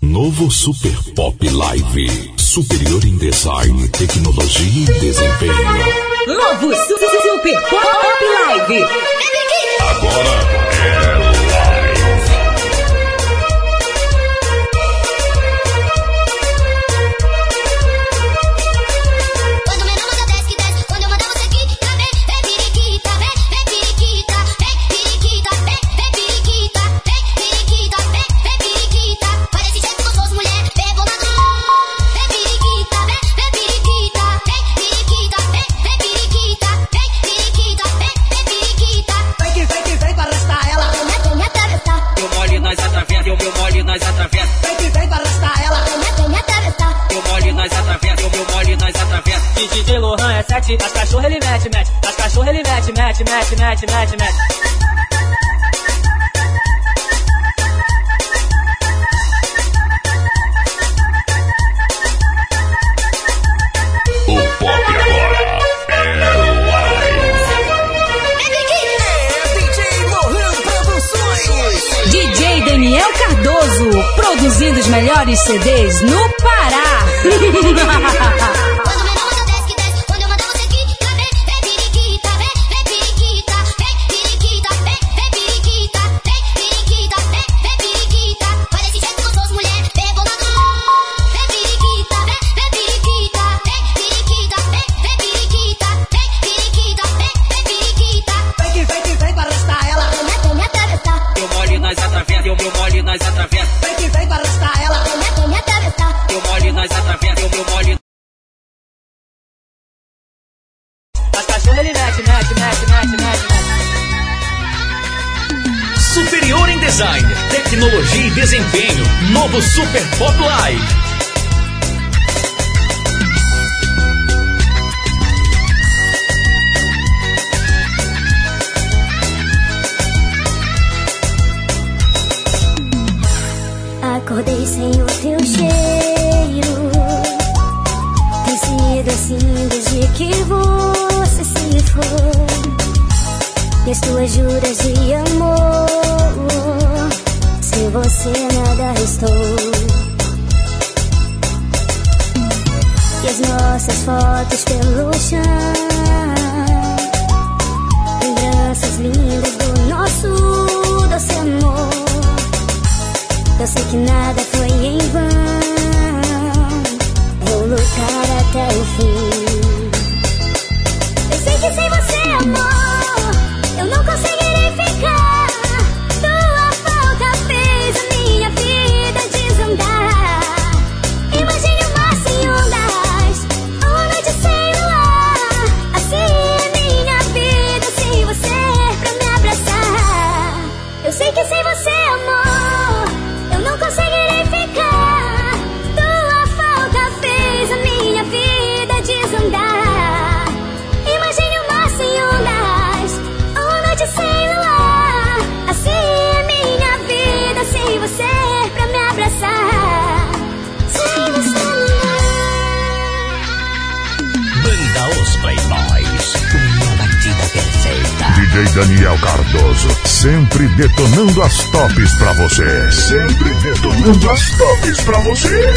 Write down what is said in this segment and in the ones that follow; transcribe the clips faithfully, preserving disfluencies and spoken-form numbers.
Novo Super Pop Live. Superior em design, tecnologia e desempenho. Novo Super, Super Pop Live. Agora é live. Quando meu nome desce que desce, quando eu mandar você quica, vem, vem periquita, vem, vem periquita, vem periquita, vem, vem periquita, vem periquita, vem, vem periquita. Vai desse jeito gostoso, mulher, pegou na mão. Vem periquita, vem, vem periquita, vem periquita, vem, vem periquita, vem periquita, vem, vem periquita. Vem que vem que vem pra arrastar ela. Venha, venha atravessar. Eu mole nós atravessa, eu meu mole nós atravessa. Vem que vem pra arrastar ela. Venha, venha atravessar. Eu mole nós atravessa, eu meu mole nós atravessa. De D J Lohan é sete, as cachorro ele mete, mete. As cachorro ele mete, mete, mete, mete, mete, mete. O pop agora é live. É D J Lohan Produções. D J Daniel Cardoso, produzindo os melhores C Ds no Pará. Quando meu nome desce que desce, quando eu mandar você quica, vem, vem periquita, vem, vem periquita, vem periquita, vem, vem periquita, vem periquita, vem, vem periquita. Vai desse jeito gostoso, mulher, pegou na mão. Vem periquita, vem, vem periquita, vem periquita, vem, vem periquita, vem periquita, vem, vem periquita. Vem que vem que vem pra arrastar ela. Venha, venha atravessar. Eu mole nós atravessa, eu meu mole nós atravessa. Vem que vem pra arrastar ela. Venha, venha atravessar. Eu mole nós atravessa, eu meu mole. As cachorro ele mete, mete, mete, mete, mete, mete. Superior em design, tecnologia e desempenho. Novo Super Pop Live. Acordei sem o teu cheiro. Tem sido assim desde que você se foi. E as tuas juras de amor, sem você nada restou. E as nossas fotos pelo chão, lembranças lindas do nosso doce amor. Eu sei que nada foi em vão. Vou lutar até o fim. Eu sei que sem você, amor, eu não conseguirei ficar. Tua falta fez a minha vida desandar. Imagine o mar sem ondas, uma noite sem luar. Assim é minha vida sem você pra me abraçar. Eu sei que sem você, amor, eu não conseguirei ficar. Tua falta fez a minha vida desandar. Imagine o mar sem ondas, uma noite sem luar. Assim é minha vida sem você pra me abraçar. Sem você Banda Os Playboys. Uma batida perfeita. D J Daniel Cardoso, sempre detonando as tops pra você. Sempre detonando as tops pra você.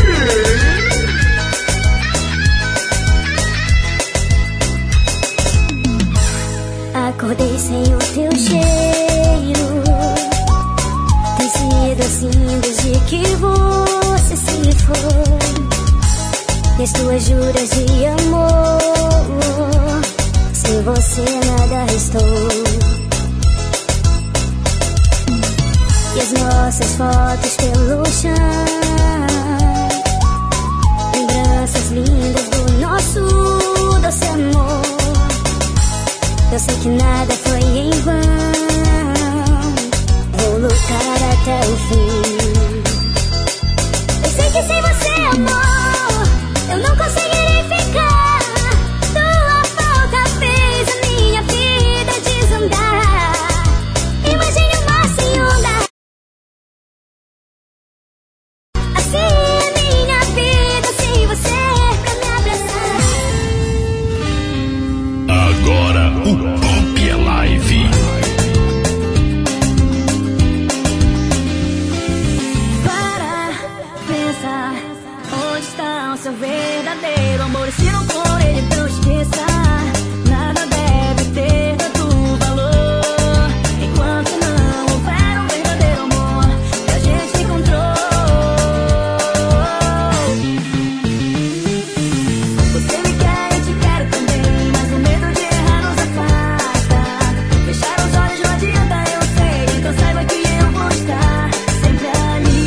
Acordei sem o teu cheiro. Tem sido assim desde que você se foi. E as tuas juras de amor, sem você nada restou. E as nossas fotos pelo chão, lembranças lindas do nosso doce amor. Eu sei que nada foi em vão. Vou lutar até o fim. Eu sei que sem você, amor, eu não conseguirei ficar. Tua falta fez a minha vida desandar. Imagine o mar sem ondas. onde está o seu verdadeiro amor? E se não for ele, então esqueça. Nada deve ter tanto valor enquanto não houver um verdadeiro amor que a gente encontrou. Você me quer, eu te quero também, mas o medo de errar nos afasta. Fechar os olhos não adianta, eu sei, então saiba que eu vou estar sempre ali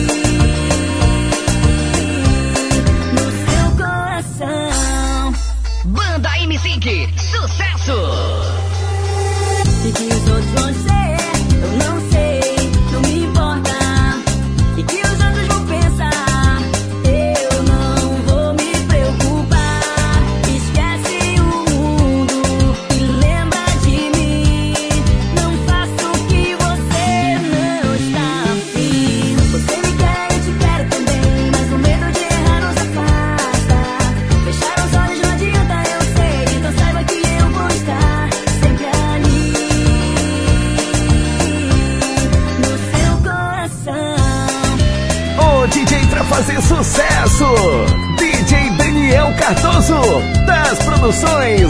no seu coração. Banda M cinco, sucesso! E que os outros vão dizer, eu não sei, não me importa. E que os outros vão pensar, eu não vou me preocupar. Esquece o mundo e lembra de mim. Não faço o que você não está afim. Você me quer, eu te quero também, mas o medo de errar nos afasta. Fechar os olhos não adianta, eu sei, então saiba que eu vou estar sempre ali no seu coração. O D J pra fazer sucesso, D J Daniel Cardoso, das produções.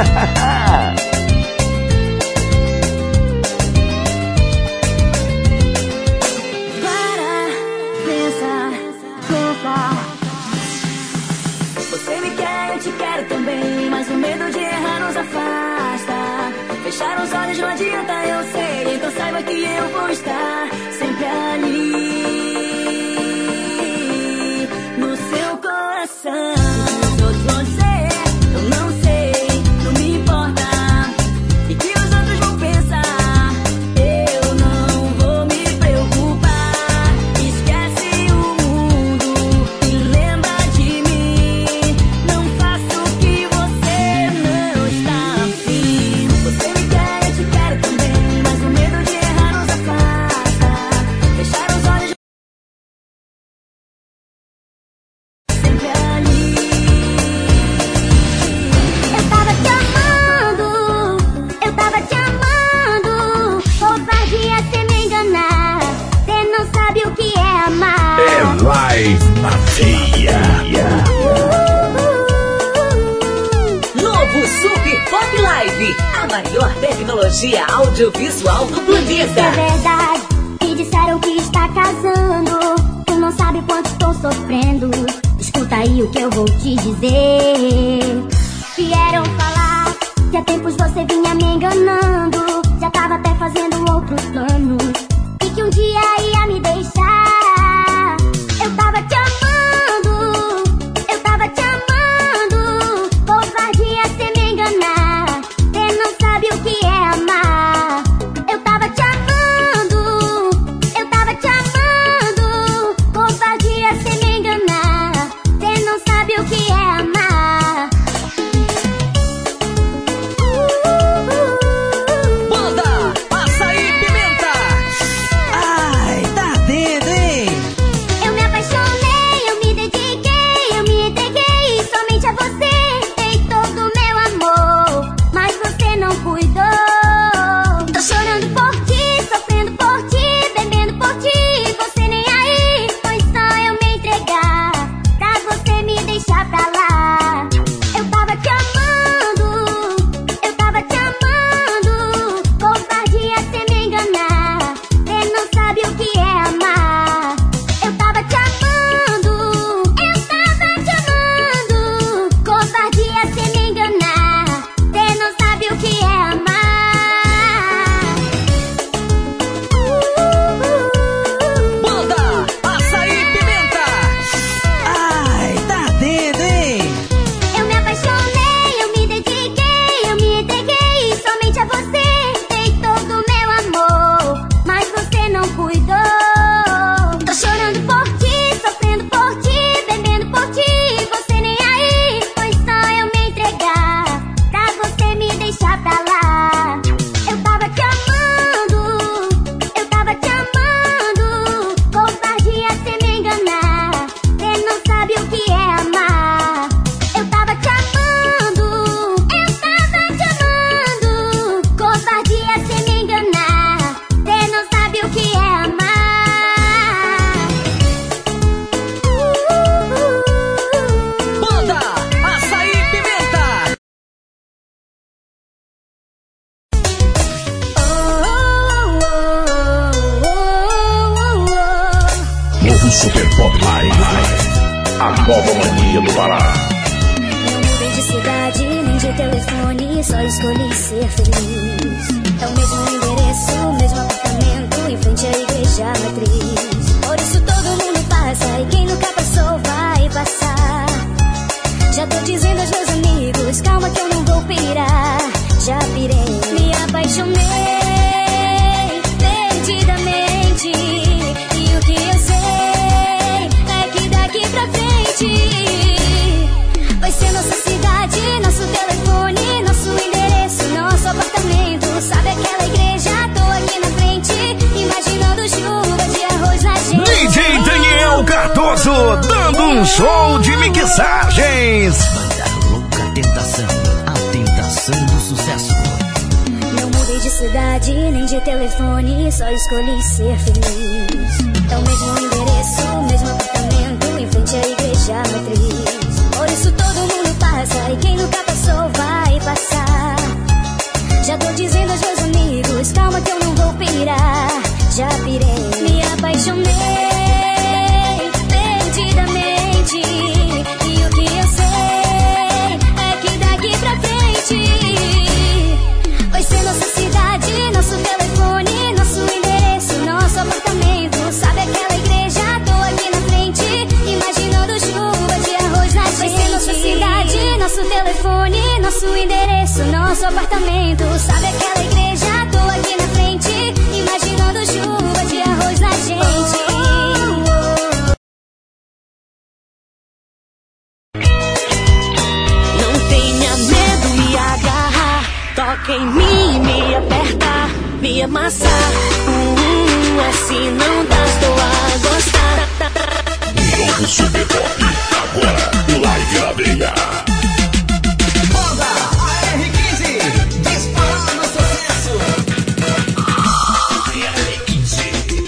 Para, pensa, conta. Você me quer, eu te quero também, mas o medo de errar nos afasta. Fechar os olhos não adianta, eu sei, então saiba que eu vou estar sempre ali no seu coração. Os outros vão dizer, eu não sei, não me importa. E que os outros vão pensar, eu não vou me preocupar. Esquece o mundo e lembra de mim. Não faço o que você não está afim. Você me quer, eu te quero também, mas o medo de errar nos afasta. Fechar os olhos sempre ali. Eu tava te amando, eu tava te amando. Covardia cê me enganar, cê não sabe o que é amar. É live na veia. Novo Super Pop Live, a maior tecnologia audiovisual do Isso é planeta. verdade, me disseram que está casando. Tu não sabe quanto estou sofrendo. Escuta aí o que eu vou te dizer. Vieram falar que há tempos você vinha me enganando. Já tava até fazendo outros planos e que um dia ia me deixar. Eu tava te amando, eu tava te amando. Covardia cê me enganar, cê não sabe o que é amar. Eu tava te amando, eu tava te amando. Covardia cê me enganar, cê não sabe o que é amar. Banda Açaí Pimenta. Ai, tá ardendo, Pop Live. A nova mania do Pará. Não mudei de cidade, nem de telefone, só escolhi ser feliz. É o mesmo endereço, mesmo apartamento, em frente à igreja matriz. Por isso todo mundo passa, e quem nunca passou vai passar. Já tô dizendo aos meus amigos, calma que eu não vou pirar. Já pirei, me apaixonei perdidamente. E o que eu sei é que daqui pra frente vai ser nossa cidade, nosso telefone, nosso endereço, nosso apartamento. Sabe aquela igreja? Tô aqui na frente, imaginando chuva de arroz na gente. D J Daniel Cardoso, dando um show de mixagens. Banda Louca Tentação, a tentação do sucesso. Não mudei de cidade, nem de telefone, só escolhi ser feliz. É o mesmo endereço, mesmo apartamento, em frente à igreja matriz. Por isso todo mundo passa, e quem nunca passou vai passar. Já tô dizendo aos meus amigos, calma que eu não vou pirar. Já pirei, me apaixonei perdidamente. E o que eu sei é que daqui pra frente vai ser nossa cidade, nosso telefone, nosso endereço, nosso apartamento. Sabe aquela igreja? Tô aqui na frente, imaginando chuva de arroz na gente. Vai ser nossa cidade, nosso telefone, nosso endereço, nosso apartamento. Sabe aquela igreja? Tô aqui na frente, imaginando chuva de arroz na gente. Não tenha medo, me agarrar, toca em mim, me apertar, me amassar. Hum, assim não dá, estou a gostar. Novo Super Pop, agora, live na veia. Banda A R quinze, disparando sucesso. A R quinze.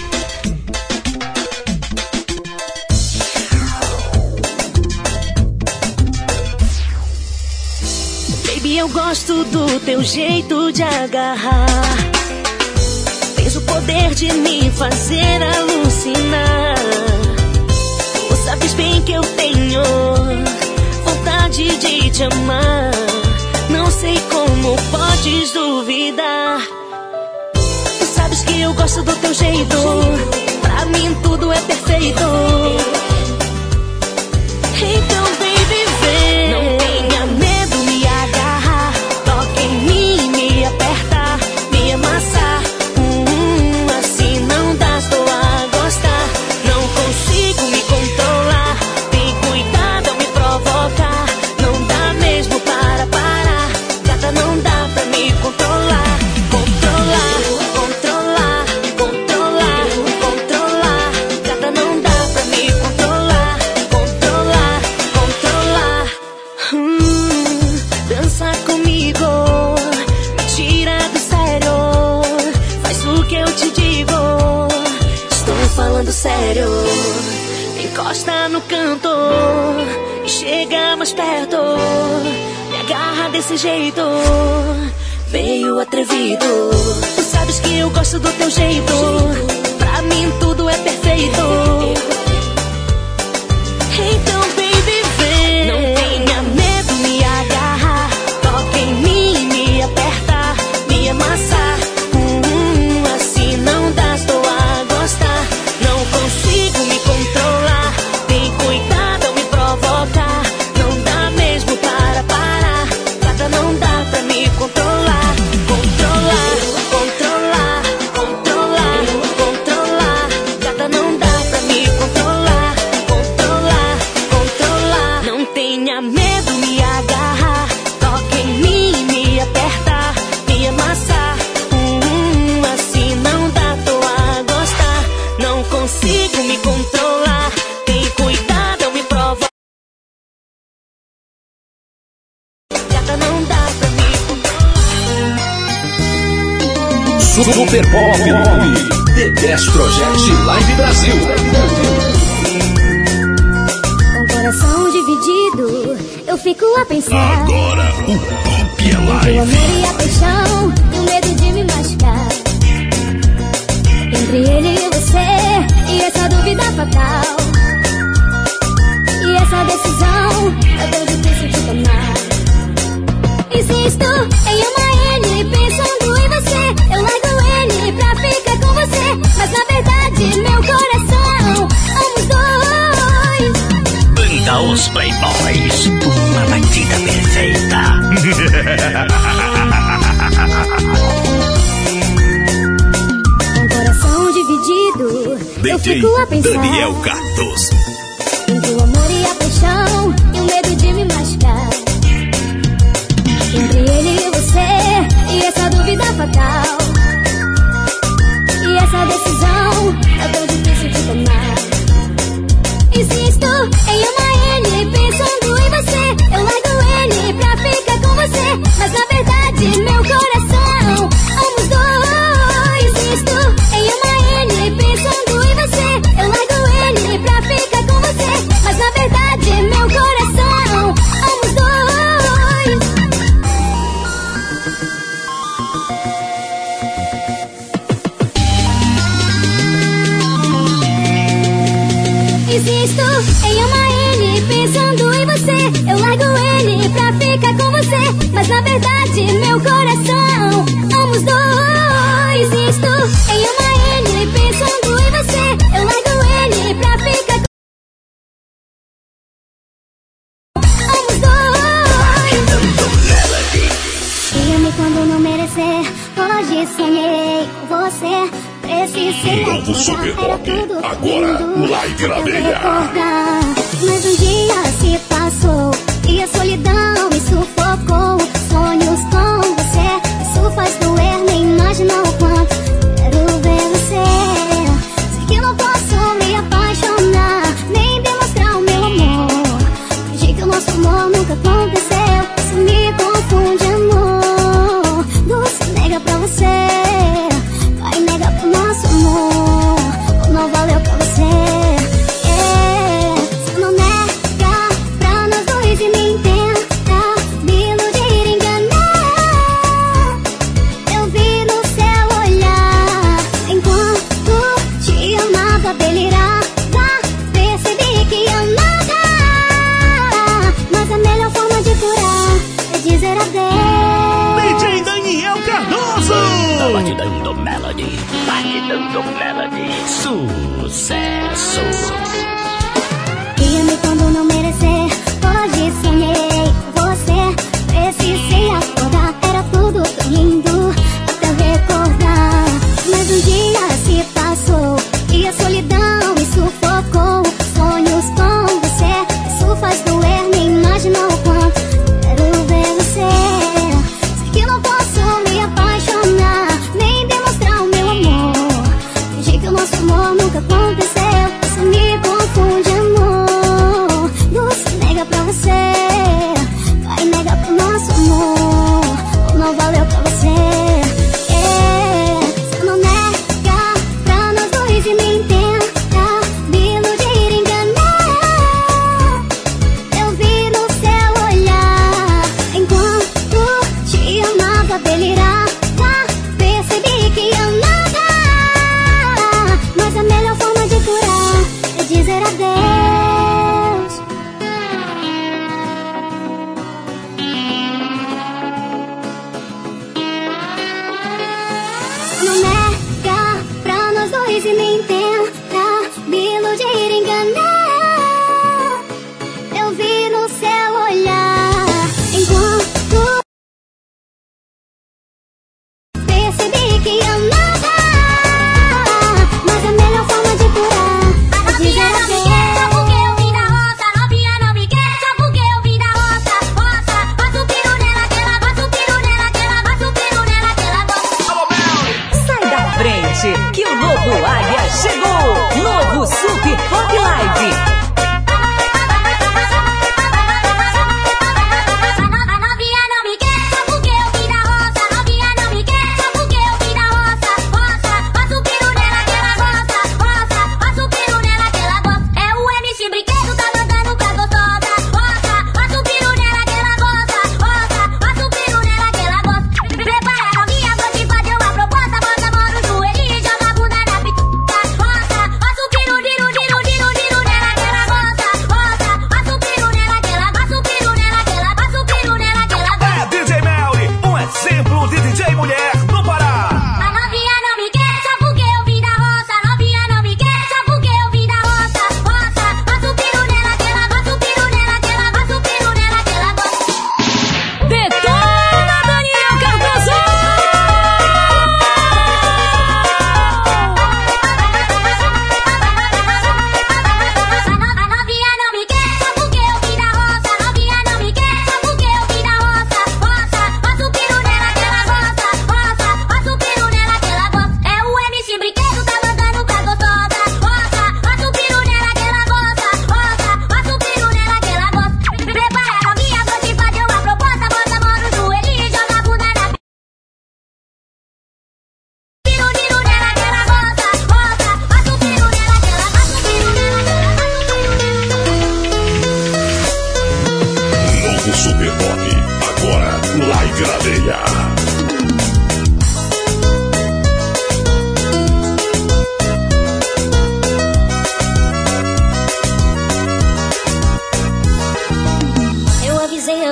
Baby, eu gosto do teu jeito de agarrar. Tens o poder de me fazer alucinar. Tu sabes bem que eu tenho vontade de te amar. Não sei como podes duvidar. Tu sabes que eu gosto do teu jeito. Pra mim tudo é perfeito. Então, baby, vem. Não tenha medo, me agarrar, toca em mim, me apertar, me amassar. Hum, assim não dá, estou a gostar. Não consigo me controlar. Tem cuidado ao me provocar. Não dá mesmo para parar. Gata, não dá pra me controlar. Controlar, controlar, controlar, controlar. Gata, não dá pra me controlar. Controlar, controlar. Hum, dança comigo, me tira do sério. Faz o que eu te digo. Estou falando sério. Encosta no canto e chega mais perto. Me agarra desse jeito, meio atrevido. Tu sabes que eu gosto do teu jeito. Pra mim tudo é perfeito. Então, baby, vem. Não tenha medo, me agarrar, toca em mim, me apertar, me amassar. Hum, assim não dá, estou a gostar. Não consigo me controlar. Tem cuidado ao me provocar. Não dá mesmo para parar. Gata, não dá pra me controlar. Controlar, controlar, controlar, controlar. Gata, não dá pra me controlar. Controlar, controlar. Não tenha medo, me agarrar, toca em mim, me apertar, me amassar. Hum, assim não dá, tô a gostar. Não consigo me controlar. Tem cuidado ao me provocar. Gata, não dá pra me Super Pop nove, The Best Project Live Brasil. Com coração dividido, eu fico a pensar. Agora o Pop é Entre o live. amor e a paixão, e o medo de me machucar. Entre ele e você, e essa dúvida fatal. Apresenta os Playboys. Uma batida perfeita. Com coração dividido, eu fico a pensar Daniel Cardoso. entre o amor e a paixão e o medo de me machucar. Entre ele e você e essa dúvida fatal. E essa decisão é tão difícil de tomar. Insisto em amar ele, pensando em você. Eu largo ele pra ficar com você, mas na verdade meu coração ama os dois. Insisto em amar ele, pensando em você. Eu largo ele pra ficar com você, mas na verdade meu coração ama os dois. Insisto em amar ele, pensando em você. Eu largo ele pra ficar com você, mas na verdade meu coração ama os dois. Insisto em amar ele, pensando em você. Eu largo ele pra ficar com ama os dois. E ame quando não merecer. Hoje sonhei com você. Precisei Novo Super Pop, agora live na veia. Mas um dia se passou e a solidão me sufocou. Sonhos com você, isso faz doer, nem imagina o quanto quero ver você. Sei que não posso me apaixonar, nem demonstrar o meu amor. Fingi que o nosso amor nunca aconteceu, isso me confunde, amor. Doce nega pra você, vai negar pro nosso amor, ou não valeu pra você. Yeah. Se não nega pra nós dois e me tenta me iludir, enganar. Eu vi no seu olhar, enquanto te amava, delirava, percebi que amava. Mas a melhor forma de curar é dizer adeus. D J Daniel Cardoso. Batidão Melody, batidão Melody, sucesso. Guia-me quando não merecer. Hoje sonhei com você. Precisei acordar, era tudo tão lindo até recordar. Mas um dia se passou e a solidão me sufocou. Sonhos com você, isso faz doer, nem imagina o quanto quero ver você. Sei que não posso me apaixonar, nem demonstrar o meu amor. Fingi que o nosso amor nunca aconteceu, isso me confunde.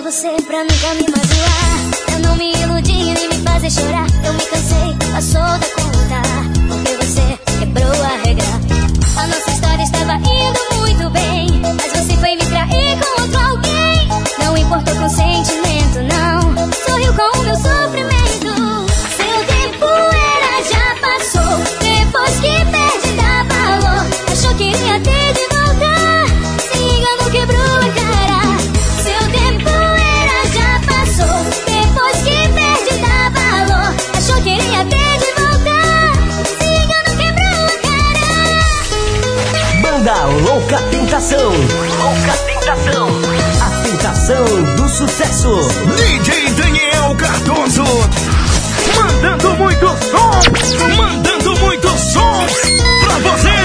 você pra nunca me magoar. Eu não me iludi nem me fazer chorar. Eu me cansei, passou da conta, porque você quebrou a regra. A nossa história estava indo muito bem, mas você foi me trair com outro alguém. Não importou com sentimento, não. Sorriu com o meu sofrimento. Seu tempo era, já passou. Depois que perde, dá valor. Achou que ia ter de voltar. Se engano, quebrou a cara. Seu tempo era, já passou. Depois que perde, dá valor. Achou que ia ter de voltar. Se engano, quebrou a cara. Banda Louca Tentação. Louca Tentação. A tentação do sucesso. D J Daniel Cardoso. Mandando muito som. Mandando muito som pra você.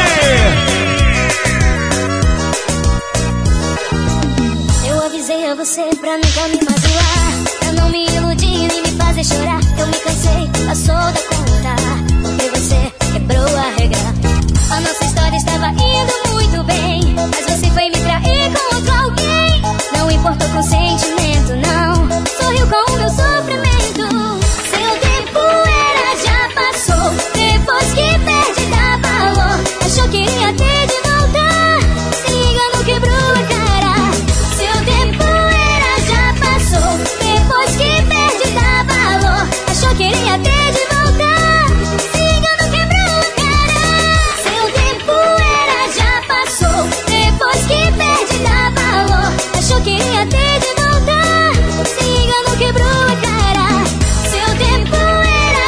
Eu avisei a você pra nunca me magoar. Eu não me iludi nem me fazer chorar. Eu me cansei, passou da conta, porque você quebrou a regra. A nossa história estava indo muito bem, mas você foi me trair com outro alguém. Não importou com sentimento, não. Sorriu com o meu sofrimento. Seu tempo era, já passou. Depois que perde, dá valor. Achou que ia ter de voltar. Se engano, quebrou a cara. Seu tempo era, já passou. Depois que perde, dá valor. Achou que ia ter de voltar. Se engano, quebrou a cara. Seu tempo era, já passou. Depois que perde, dá valor. Achou que ia ter de voltar. Se engano, quebrou a cara. Seu tempo era,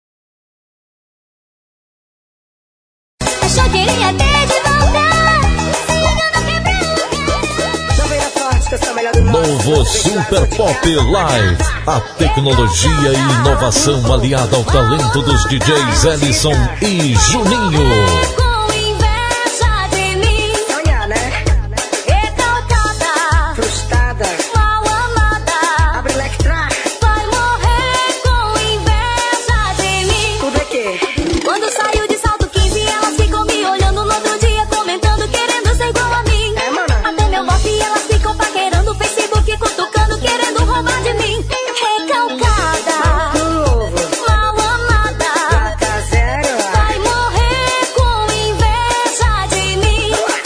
achou que ia ter de voltar. Se engano, quebrou a cara. Já veio a sorte que eu sou melhor do mundo. Novo Super Pop Live. A tecnologia e inovação aliada ao talento dos D Js Ellison e Juninho. Com inveja de mim, Sonhar, né? recalcada, Frustrada. mal amada, Abre Electra. vai morrer com inveja de mim. Tudo é que? Quando saiu de salto quinze, elas ficam me olhando no outro dia, comentando, querendo ser igual a mim. É, mana. Até meu bofe elas ficam paquerando, Facebook cutucando, querendo roubar de mim. Recalcada, Novo. mal amada, Placa zero. vai morrer com inveja de mim.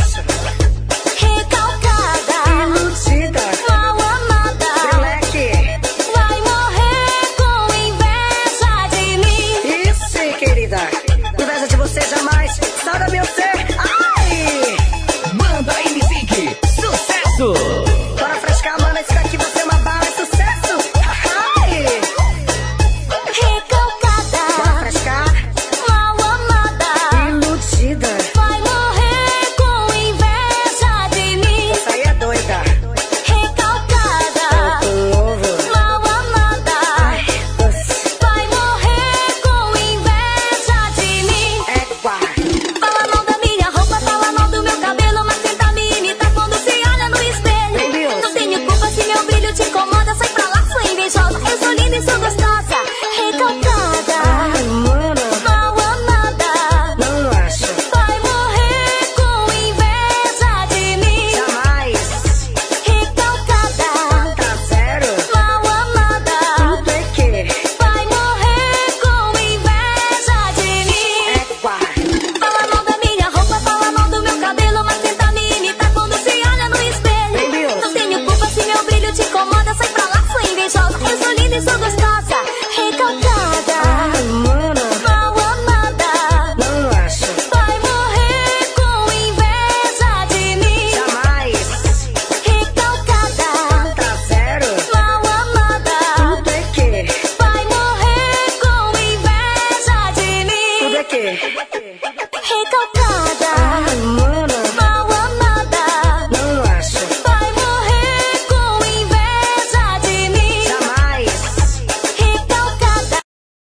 Recalcada, Iludida. mal amada, Moleque. vai morrer com inveja de mim. Isso sim, querida. Inveja de você jamais. Sai da meu ser. Ai! Banda M-Sync. Sucesso. Bora frescar, mano. Isso daqui vai ser uma bala. É sucesso. Ai! Bora Recalcada, frescar. mal amada, Iludida. vai morrer com inveja de mim. Isso aí é doida. Recalcada, Novo. mal amada, vai morrer com inveja de mim. É quá. Fala mal da minha roupa, fala mal do meu cabelo, mas tenta me imitar quando se olha no espelho. Não tenho culpa se meu brilho te incomoda, sai pra lá, sua invejosa. Eu sou linda e sou gostosa. Recalcada, Ai, mano. mal amada, Não acho. vai morrer com inveja de mim. Jamais. Recalcada, Tá zero. mal amada, Tudo é que? vai morrer com inveja de mim. É quá. Fala mal da minha roupa, fala mal do meu cabelo, mas tenta me imitar quando se olha no espelho. Não tenho culpa se meu brilho te incomoda, sai pra lá, sua invejosa. Eu sou linda e sou gostosa. Recalcada, Ai, mano. mal amada, Não acho. vai morrer com inveja de mim. Jamais. Recalcada, Tá zero. mal amada, Tudo é que? vai morrer com inveja de mim. Tudo é que? Recalcada, Ai, mano. mal amada, Não acho. vai morrer com inveja de mim. Jamais. Recalcada,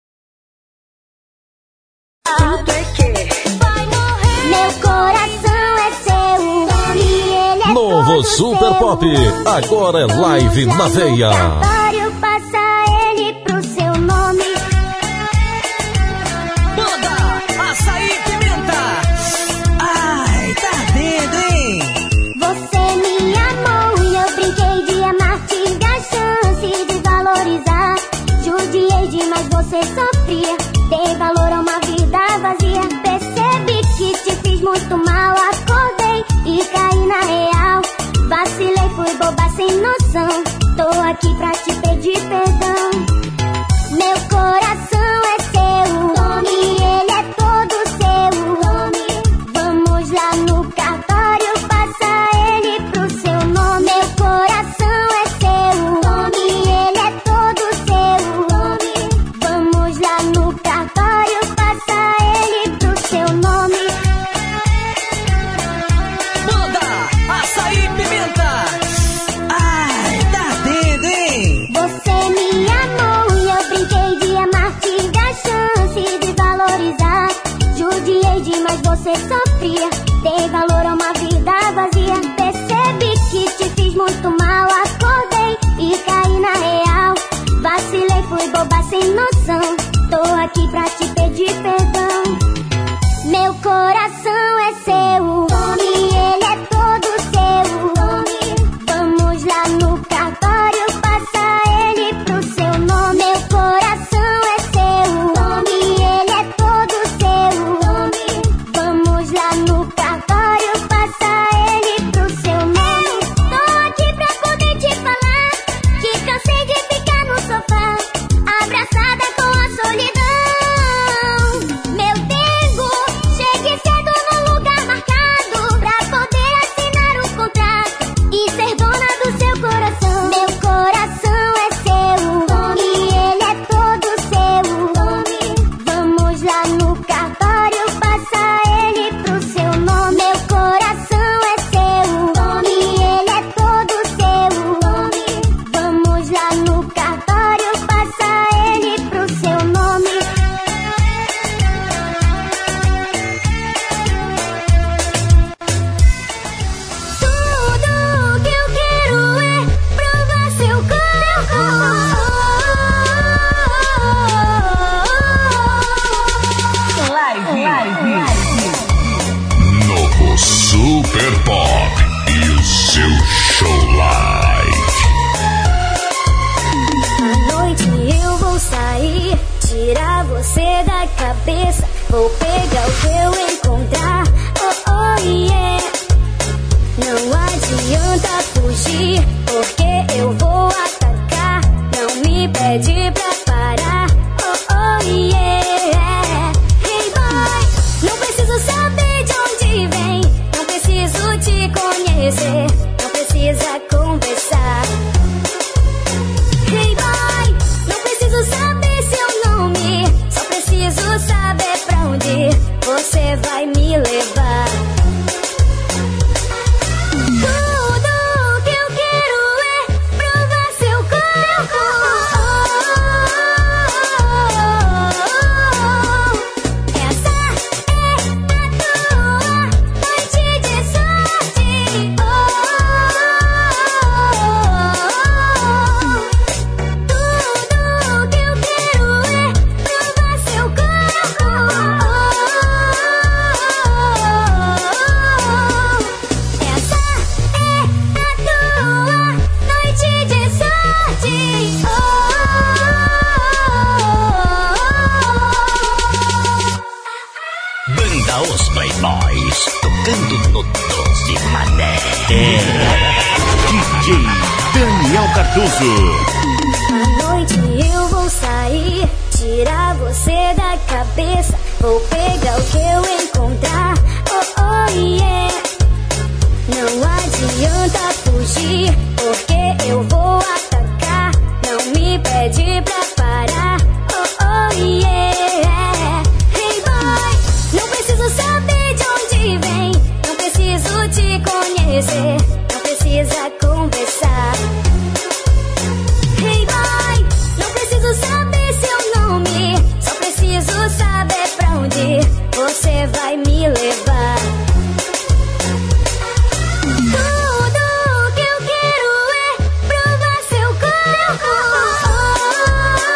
Tudo é que? vai morrer. Meu coração é seu, e ele é Novo todo Super seu. Pop. Agora é live na veia. Cartório, passa ele pro seu nome. Banda Açaí Pimenta. Ai, tá ardendo, hein? Você me amou e eu brinquei de amar te enganchando. mas você sofria. Dei valor a uma vida vazia. Percebi que te fiz muito mal. Acordei e caí na real. Vacilei, fui boba sem noção. Tô aqui pra te pedir perdão. Meu coração é seu, tome, ele é todo seu, tome. Vamos lá no cartório, passa ele pro seu nome. Meu coração é seu, tome, ele é todo seu, tome. Vamos lá no cartório, passa ele pro seu nome. Banda Açaí Pimenta. Ai, tá dentro, hein? Você me amou e eu brinquei de amar, tive a chance de valorizar. Judiei demais, você sofria. Dei valor a uma vida vazia. Percebi que te fiz muito mal. Acordei e caí na real. Vacilei, fui boba sem noção. Tô aqui pra te pedir perdão. Meu coração é seu, tome, ele é todo seu, tome. Vamos lá no cartório, passa ele pro seu nome. Meu coração é seu, tome, ele é todo seu, tome. Vamos lá no cartório, passa ele pro seu nome. Tô aqui pra poder te falar que cansei de ficar no sofá, abraçada com a solidão. Meu dengo, chegue cedo no lugar marcado pra poder assinar o contrato e ser dona do seu coração. Meu coração é seu, tome, ele é todo seu, tome. Vamos lá no cartório, passa ele pro seu nome. Meu coração é seu, tome, ele é todo seu, tome. Vamos lá no cartório, passa ele pro seu nome. Tudo que eu quero é provar seu corpo. Novo Super Pop e o seu show live. À noite eu vou sair, tirar você da cabeça. Vou pegar o que eu encontrar. Oh, oh, yeah. Não adianta fugir, porque eu vou atacar. Não me pede pra parar. Oh, oh, yeah. Hey boy, não preciso saber de onde vem. Não preciso te conhecer. Não precisa conversar. Hey boy, não preciso saber seu nome. Só preciso saber pra onde você vai me levar. Tudo que eu quero é provar seu corpo. Essa é a tua noite de sorte. Tudo que eu quero é provar seu corpo. Essa é a tua noite de sorte. Banda Os Playboys, tocando no doze maneira. D J Daniel Cardoso. À noite eu vou sair, tirar você da cabeça. Vou pegar o que eu encontrar. Oh, oh, yeah. Não adianta fugir, porque eu vou atacar. Não me pede pra parar. Oh, oh, yeah. Hey boy, não preciso saber de onde vem. Não preciso te conhecer. Não precisa conversar. Hey boy, não preciso saber seu nome. Só preciso saber pra onde você vai me levar. Tudo que eu quero é provar seu corpo.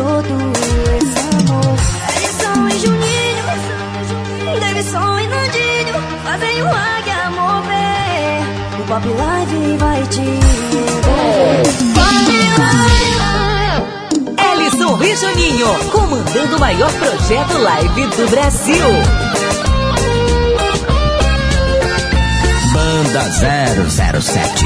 todo esse amor. Edson e Juninho, Davidson e Nandinho fazem o águia mover. O Pop Live vai te envolver. Pop Live. Ellison e Juninho, comandando o maior projeto live do Brasil. Banda zero zero sete.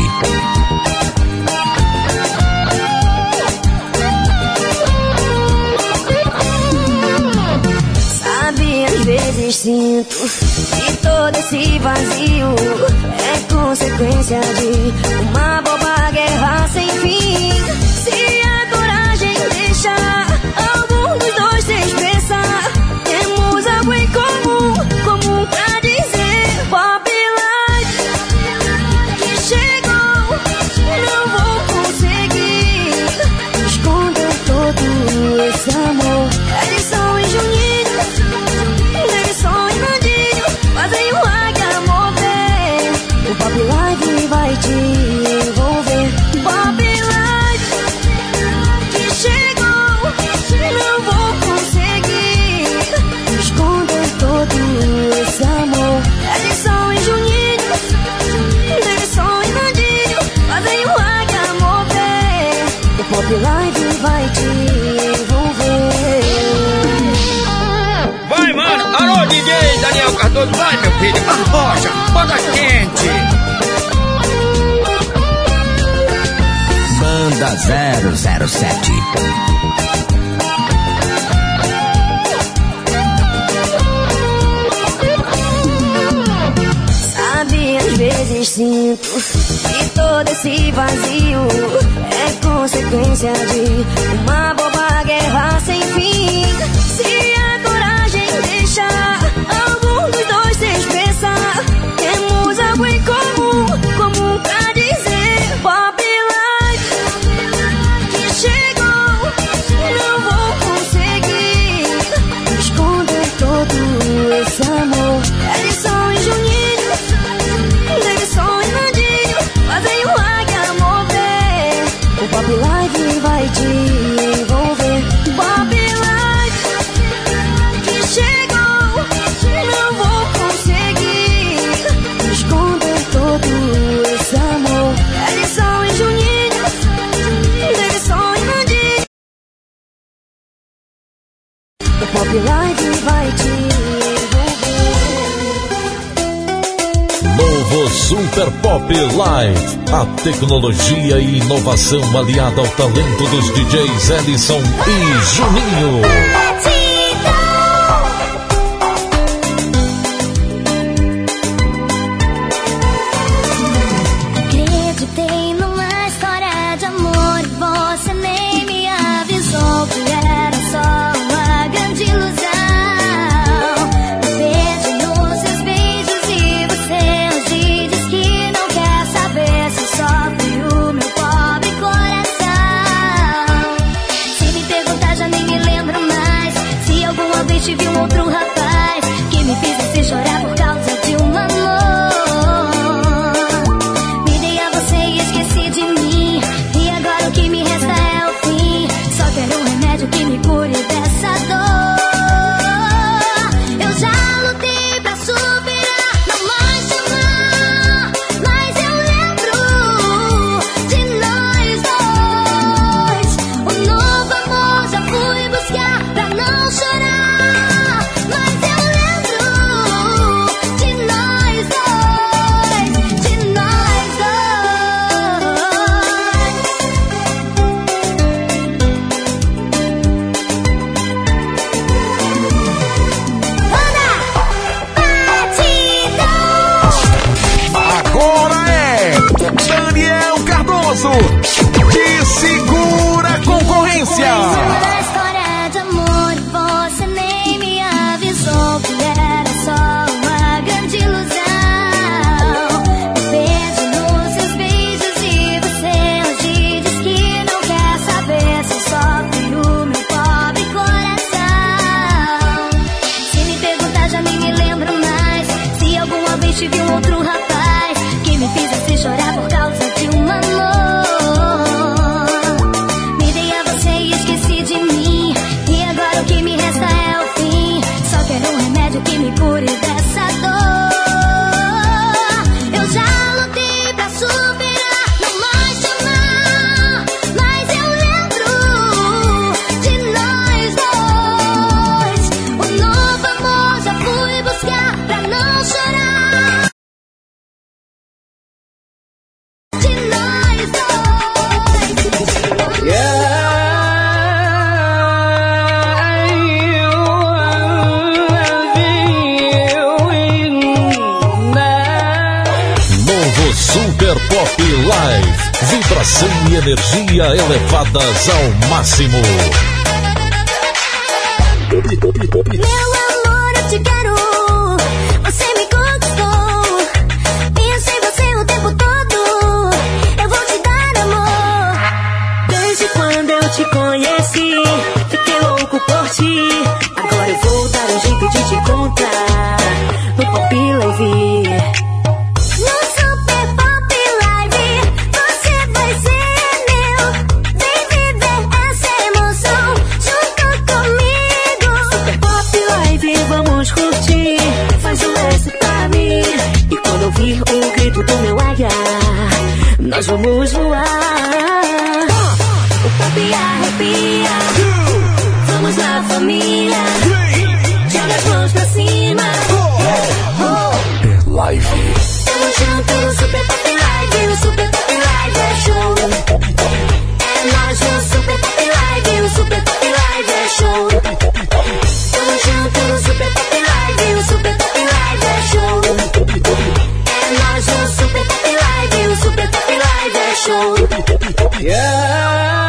Sabe, às vezes sinto que todo esse vazio é consequência de uma boba guerra sem fim. Se a coragem deixar algum dos dois se expressar, temos algo em comum, comum pra dizer. Pop Live que chegou, não vou conseguir esconder todo esse amor. Edson e Juninho, Davidson e Nandinho fazem o águia mover. O Pop Live vai te envolver. Pop Live que chegou, não vou conseguir esconder todo esse amor. Edson e Juninho, Davidson e Nandinho fazem o águia mover. O Pop Live vai te envolver. Vai, mano! Alô, D J Daniel Cardoso, vai, meu filho! Arrocha, bota quente! Banda zero zero sete. Sabe, às vezes sinto que todo esse vazio é consequência de uma boba guerra sem fim. Se a coragem deixar algum dos dois se expressar, temos algo em comum, comum pra dizer. Pop Live que chegou, não vou conseguir esconder todo esse amor. Edson e Juninho, Davidson e Nandinho fazem o águia mover. O Pop Live vai te envolver. Pop Live que chegou, não vou conseguir esconder todo esse amor. Edson e Juninho, Davidson e Nandinho. O Pop Live vai te envolver. Novo Super Pop Live. A tecnologia e inovação aliada ao talento dos D Js Ellison e Juninho. Acreditei numa história de amor e você nem me avisou que era só uma grande ilusão. Perdi nos seus beijos e você hoje diz que não quer saber se sofre o meu pobre coração. Se me perguntar já nem me lembro mais se alguma vez tive um outro rapaz que me fizesse chorar por causa de um amor. Me dei a você e esqueci de mim, e agora o que me resta é o fim. Só quero um remédio que me cure dessa dor. Eu já lutei pra superar, não mais te amar, mas eu lembro de nós dois. Um novo amor já fui buscar pra não chorar. Super Pop Live. Vibração e energia elevadas ao máximo. Meu amor, eu te quero. Você me conquistou. Penso em você o tempo todo. Eu vou te dar amor. Desde quando eu te conheci, fiquei louco por ti. Agora eu vou dar um jeito de te encontrar no Pop Live. No Super Pop Live, você vai ser meu. Vem viver essa emoção junto comigo. Super Pop Live, vamos curtir. Faz um S pra mim. E quando ouvir o grito do meu águia, nós vamos voar. O pop arrepia. Vamos lá, família. Joga as mãos pra cima. É live. Tamo junto no Super Pop Live. O Super Pop Live é show. É nós no Super Pop Live. O Super Pop Live é show. Tamo junto no Super Pop Live. O Super Pop Live é show. É nós no Super Pop Live. O Super Pop Live é show. Yeah.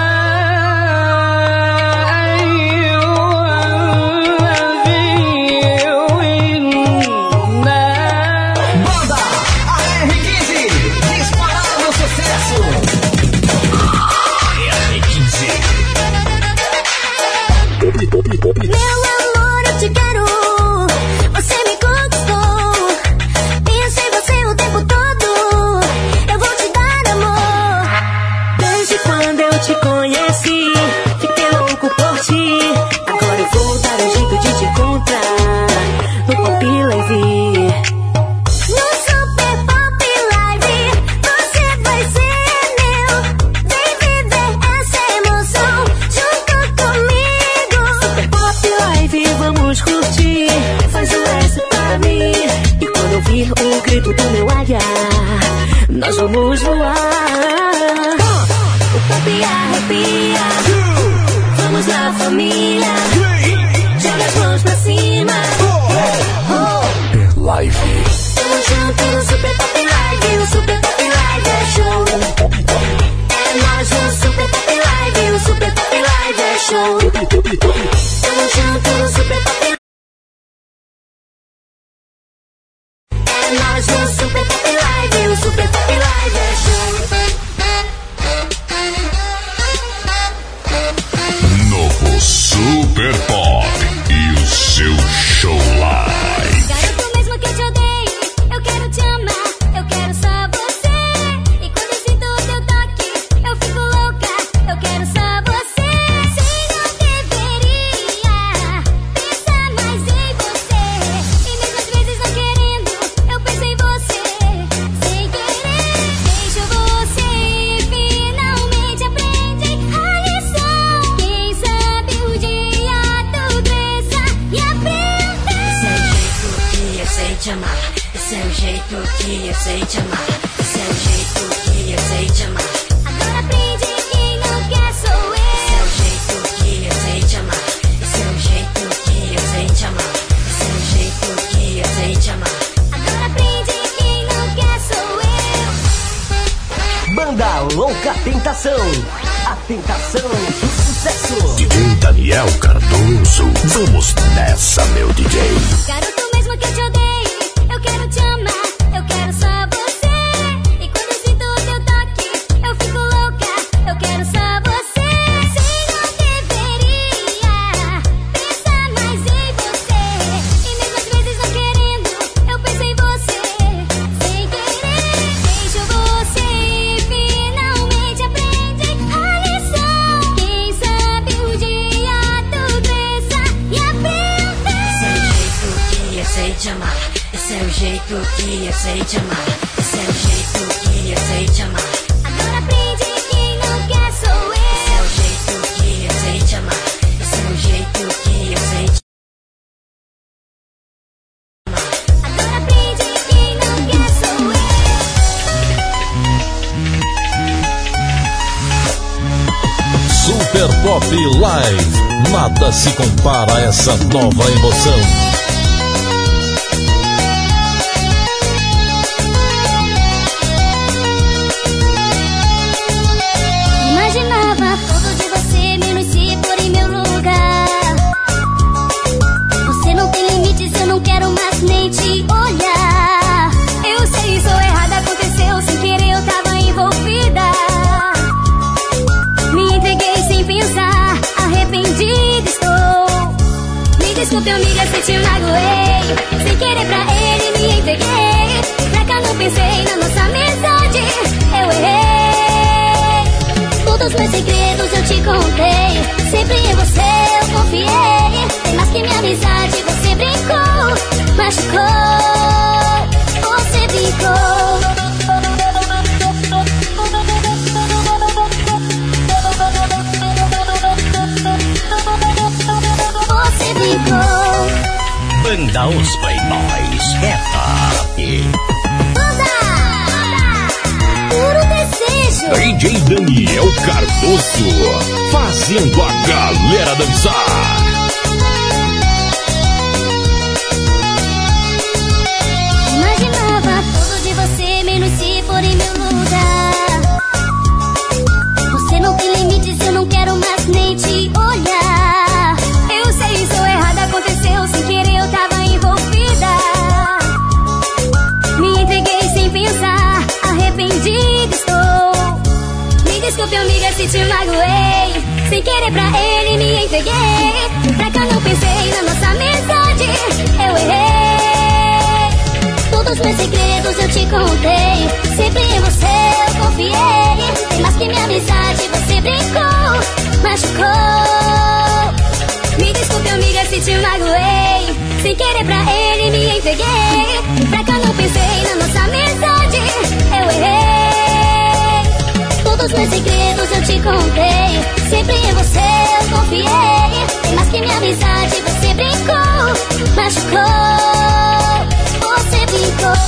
Meu amor, eu te quero. Você me conquistou. Penso em você o tempo todo. Eu vou te dar amor. Desde quando eu te conheci, fiquei louco por ti. Agora eu vou dar um jeito de te encontrar no Pop Live. No Super Pop Live, você vai ser meu. Vem viver essa emoção junto comigo. Super Pop Live, vamos curtir. Faz um S pra mim. E quando ouvir o grito do meu águia, nós vamos voar. O pop arrepia. Vamos lá, família. Joga as mãos pra cima. É live. Tamo junto no Super Pop Live. O Super Pop Live é show. É nós no Super Pop Live. O Super Pop Live é show. Tamo junto no Super Pop Live. É nós no Super Pop Live. O Super Pop Live é show. Novo Super Pop e o seu show live. Garoto, mesmo que eu te odeie, eu quero te amar, eu quero só você. E quando eu sinto o teu toque, eu fico louca, eu quero só você. Sei, não deveria pensar mais em você. E mesmo às vezes não querendo, eu penso em você. Sem querer, vejo você e finalmente aprende a lição. Quem sabe um dia tudo essa e aprender. Esse é o jeito que eu sei te amar. Esse é o jeito que eu sei te amar. Esse é o jeito que eu sei te amar. Agora aprende quem não quer sou Esse é eu. o jeito que eu sei te amar. Esse é o jeito que eu sei te amar. Esse é o jeito que eu sei te amar. Agora aprende quem não quer sou eu. Banda Louca Tentação. A tentação do sucesso. D J Daniel Cardoso. Vamos nessa, meu D J. Garoto, mesmo que eu te odeie, eu quero te amar, eu quero só você. E quando eu sinto o teu toque, eu fico louca, eu quero só você. Sei, não deveria pensar mais em você. E mesmo às vezes não querendo, eu penso em você. Sem querer, vejo você e finalmente aprende a lição. Quem sabe um dia tudo essa e aprender. Esse é o jeito que eu sei te amar. Esse é o jeito que eu sei te amar. Esse é o jeito que eu sei te amar. Agora aprende quem não quer sou eu. Esse é o jeito que eu sei te amar. Esse é o jeito que eu sei te amar. Agora aprende quem não quer sou eu. Super Pop Live. Nada se compara a essa nova emoção. desculpe, amiga, se te magoei. Sem querer pra ele me entreguei. Pra cá não pensei na nossa amizade. Eu errei. Todos meus segredos eu te contei. Sempre em você eu confiei. Tem mais que minha amizade, você brincou. Machucou, você brincou. Você brincou. Banda Os Playboys é top. Banda, puro desejo. D J Daniel Cardoso, fazendo a galera dançar. Imaginava tudo de você, menos se for em meu lugar. Você não tem limites, eu não quero mais nem te olhar. Eu sei, sou errada, aconteceu sem querer, eu tava envolvida. Me entreguei sem pensar, arrependida estou. Me desculpe, amiga, se te magoei. Sem querer pra ele me entreguei. Pra cá não pensei na nossa amizade. Eu errei. Todos meus segredos eu te contei. Sempre em você eu confiei. Tem mais que minha amizade, você brincou. Machucou. Me desculpe, amiga, se te magoei. Sem querer pra ele me entreguei. Pra cá não pensei na nossa amizade. Eu errei. Todos meus segredos eu te contei. Sempre em você eu confiei. Tem mais que minha amizade, você brincou. Machucou. Você brincou.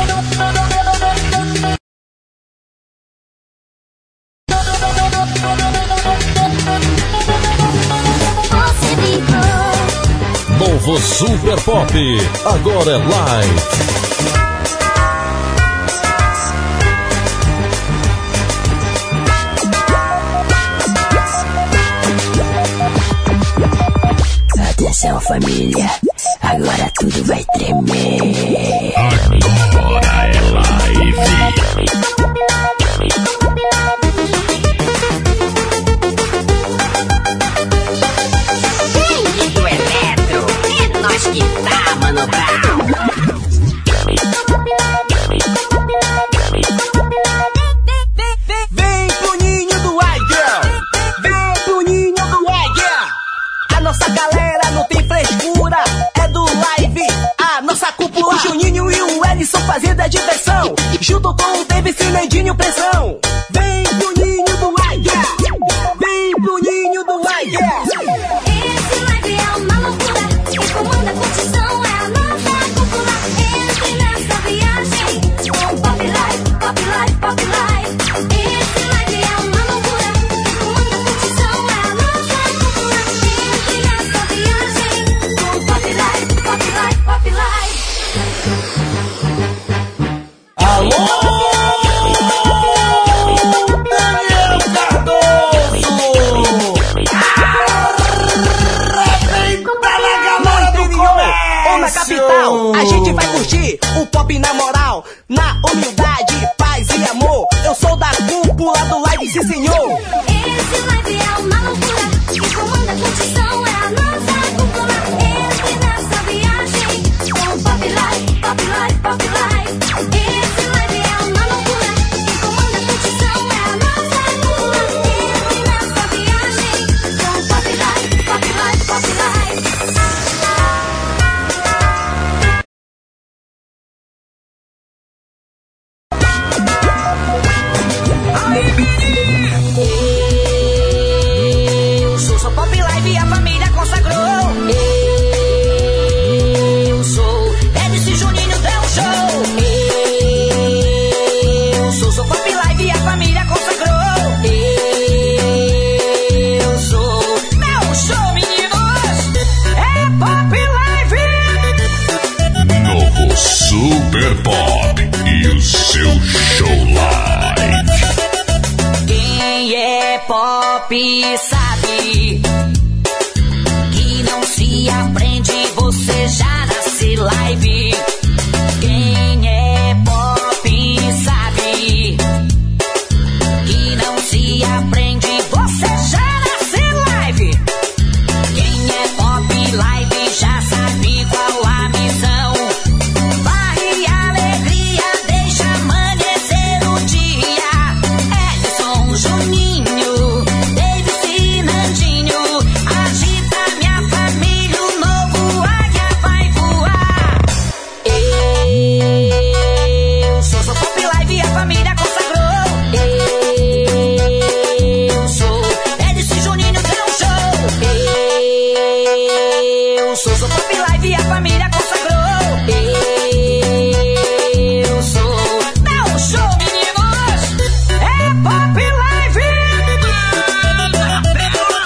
Você brincou. Novo Super Pop, agora é live. Atenção, família, agora tudo vai tremer. Agora é live. Do Eletro, é nós que tá, Mano Brown. Vem pro ninho do iGirl, vem pro ninho do iGirl. A nossa galera não tem frescura, é do live, a nossa cúpula. O Juninho e o Ellison fazendo a diversão, junto com o Davis e o Neidinho pressão. Vem pro ninho do iGirl, vem pro ninho do iGirl. Esse live é uma loucura. Quem comanda a curtição é a nossa cúpula. Entre nessa viagem com Pop Live, Pop Live, Pop Live. Esse live é uma loucura. Quem comanda a curtição é a nossa cúpula. Entre nessa viagem com Pop Live, Pop Live, Pop Live. Alô, Daniel Cardoso! Ou na capital, a gente vai curtir o pop na moral, na humildade, paz e amor. Eu sou da cúpula do live, sim senhor. Esse live é uma loucura. Quem comanda a curtição é a nossa cúpula. Entre nessa viagem com Pop Live, Pop Live, Pop Live. Esse live é uma loucura. Quem comanda a curtição é a nossa cúpula. Entre nessa viagem com Pop Live, Pop Live, Pop Live. Eu sou só Pop Live e a família consagrou. Eu sou Edson Juninho deu show. Eu sou só Pop Live e a família consagrou. Eu sou meu show, meninos. É Pop Live. Novo Super Pop e o seu show live. Quem é pop sabe que não se aprende, você já nasce live. Quem é pop sabe que não se aprende, você já nasce live. Quem é pop live já Eu sou, sou Pop Live e a família consagrou. Eu sou, dá um show, meninos. É Pop Live. Pérola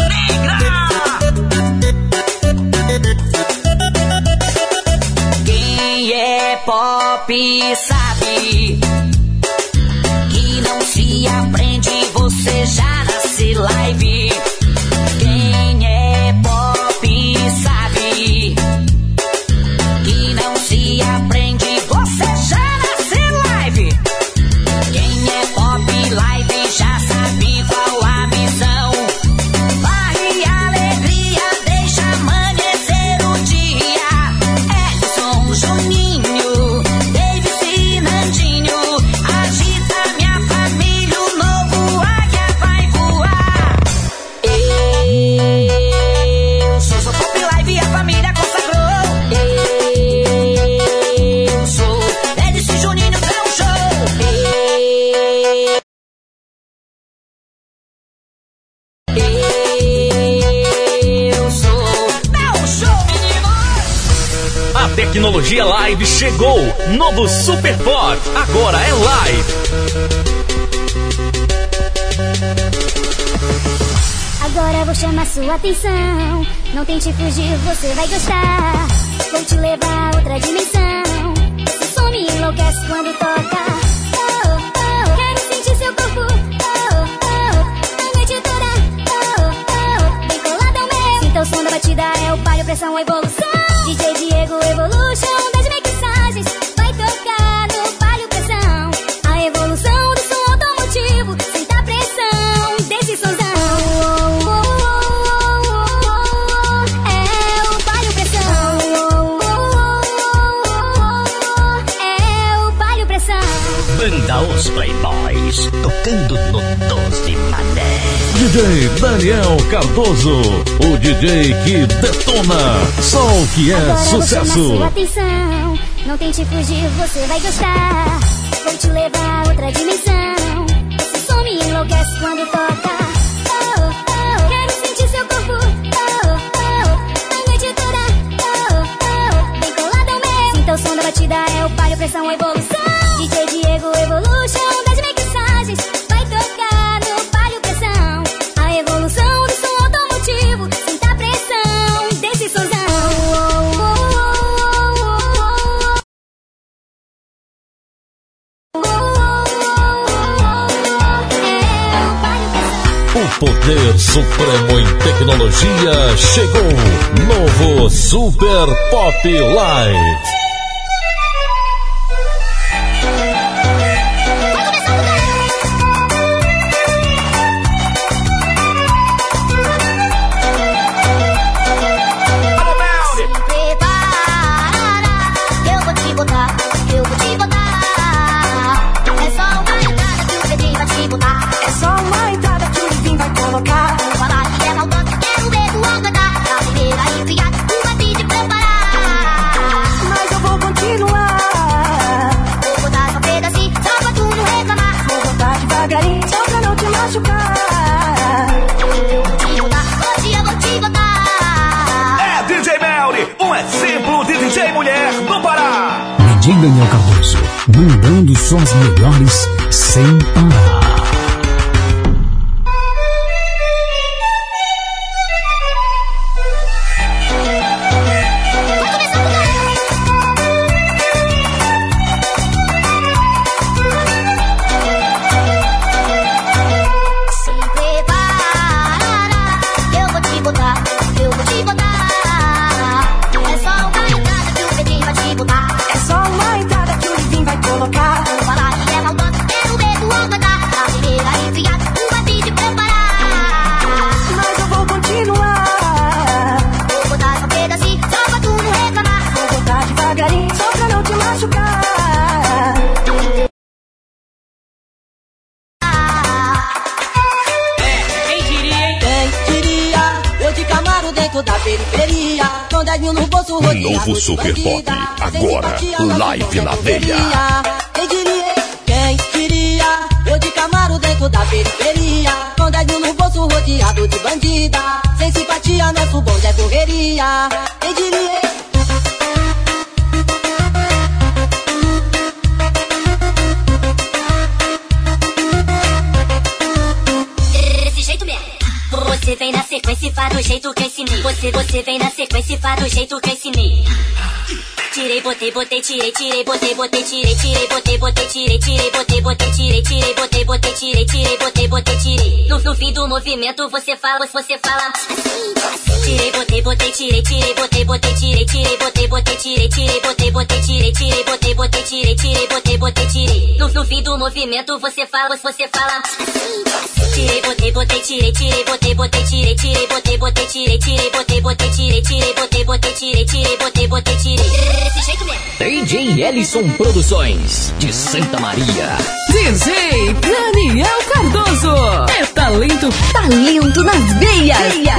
Negra. Quem é pop sabe que não se aprende, você já nasce live. Quem é pop sabe que não se aprende, você já nasce live. Quem é pop live já sabe qual a missão. Varre alegria, deixa amanhecer o dia. Edson, Juninho, Davis e Nandinho, agita minha família, o novo águia vai voar. Eu sou, sou Pop Live e a família consagrou. Eu sou, Edson e Juninho, dá um show. Eu sou, dá um show, meninos. A tecnologia live chegou. Novo Super Pop, agora é live. Agora eu vou chamar sua atenção. Não tente fugir, você vai gostar. Vou te levar a outra dimensão. Esse som me enlouquece quando toca. Oh, oh, quero sentir seu corpo. Oh, oh, a noite toda. Oh, oh, bem colado ao meu. Sinta o som da batida, é o palio, pressão, a evolução. D J Diego Evolution das mixagens. Vai tocar no palio, pressão. A evolução do som automotivo. Sinta a pressão desse somzão. Banda Os Playboys, tocando no doze Mané. D J Daniel Cardoso, o D J que detona, só o que é agora sucesso. Vou chamar sua atenção, não tente fugir, você vai gostar. Vou te levar a outra dimensão. Esse som me enlouquece quando toca. Oh, oh, quero sentir seu corpo. Oh, oh, a noite toda. Oh, oh, bem colado ao meu. Sinta o som da batida, é o palio, pressão, a evolução. D J Diego Evolution das mixagens. Vai tocar no palio, pressão. A evolução do som automotivo. Sinta a pressão desse somzão. O poder supremo em tecnologia chegou. Novo Super Pop Live. D J Daniel Cardoso, mandando só as melhores sem parar. Novo Super Pop, agora live na veia. Quem diria, quem diria, eu de Camaro dentro da periferia, com dez mil no bolso rodeado de bandida, sem simpatia nosso bonde é correria. Quem diria do jeito que eu ensinei. Você, você vem na sequência e faz do jeito que eu ensinei. Tirei, botei, botei, tirei, tirei, botei, botei, tirei, tirei, botei, botei, tirei, tirei, botei, botei, tirei, tirei, botei, botei, tirei, tirei, botei, botei, tirei. No, no fim do movimento você fala, você fala. Tirei, botei, botei, tirei, tirei, botei, botei, tirei, tirei, botei, botei, tirei, tirei, botei, botei, tirei, tirei, botei, botei, tirei, tirei, botei, botei, tirei. No, no fim do movimento você fala, você fala. Tirei, botei, botei, tirei, tirei, botei, botei, tirei, tirei, botei, botei, tirei, tirei, botei, botei, tirei, tirei, botei, botei, tirei, tirei, botei, botei, tirei. Desse jeito mesmo. D J Ellison Produções de Santa Maria. D J Daniel Cardoso. É talento, talento nas veias.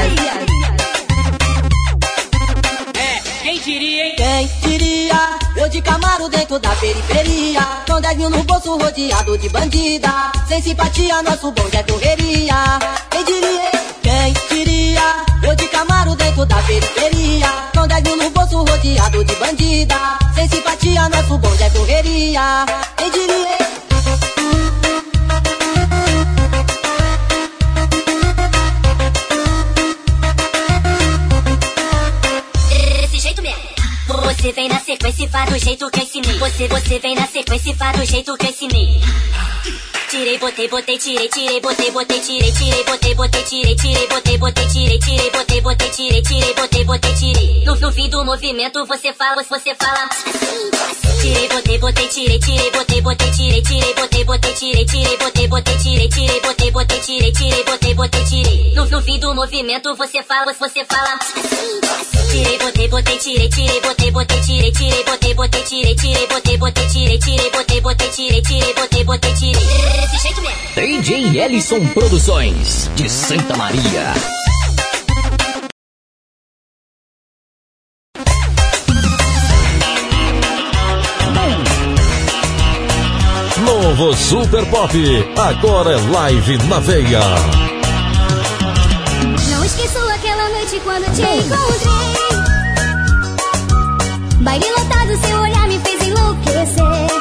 É, quem diria, hein? Quem diria? Eu de Camaro dentro da periferia, com dez mil no bolso rodeado de bandida. Sem simpatia, nosso bonde é correria. Quem diria? Quem diria? Eu de Camaro dentro da periferia, com dez mil no bolso rodeado de bandida. Sem simpatia, nosso bonde é correria. Quem diria? Desse jeito mesmo. Você vem na sequência e faz do jeito que eu ensinei. Você, você vem na sequência e faz do jeito que eu ensinei. Tirei, botei, botei, tirei, tirei, botei, botei, tirei, tirei, botei, botei, tirei, tirei, botei, botei, tirei, tirei, botei, botei, tirei, tirei, botei, botei, tirei. No, no fim do movimento você fala, você fala. Tirei, botei, botei, tirei, tirei, botei, botei, tirei, tirei, botei, botei, tirei, tirei, botei, botei, tirei, tirei, botei, botei, tirei, tirei, botei, botei, tirei. No, no fim do movimento você fala, você fala. Tirei, botei, botei, tirei, tirei, botei, botei, tirei, tirei, botei, botei, tirei, tirei, botei, botei, tirei, tirei, botei, botei, tirei, tirei, botei, botei, tirei. Desse jeito mesmo. D J Ellison Produções de Santa Maria. Novo Super Pop, agora é live na veia. Não esqueço aquela noite quando te encontrei. Baile lotado, seu olhar me fez enlouquecer.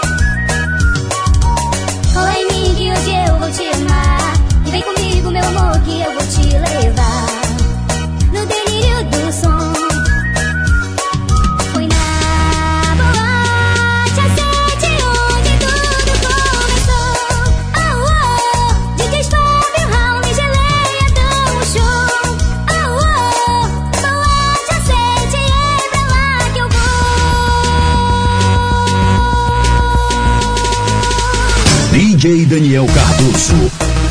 Cola em mim que hoje eu vou te amar. E vem comigo, meu amor, que eu vou te levar. No delírio do som. Foi na boate às sete onde tudo começou. Oh, oh, D Js Fábio, Raul e Geleia dão um show. Oh, oh, boate às sete, é pra lá que eu vou. D J Daniel Cardoso.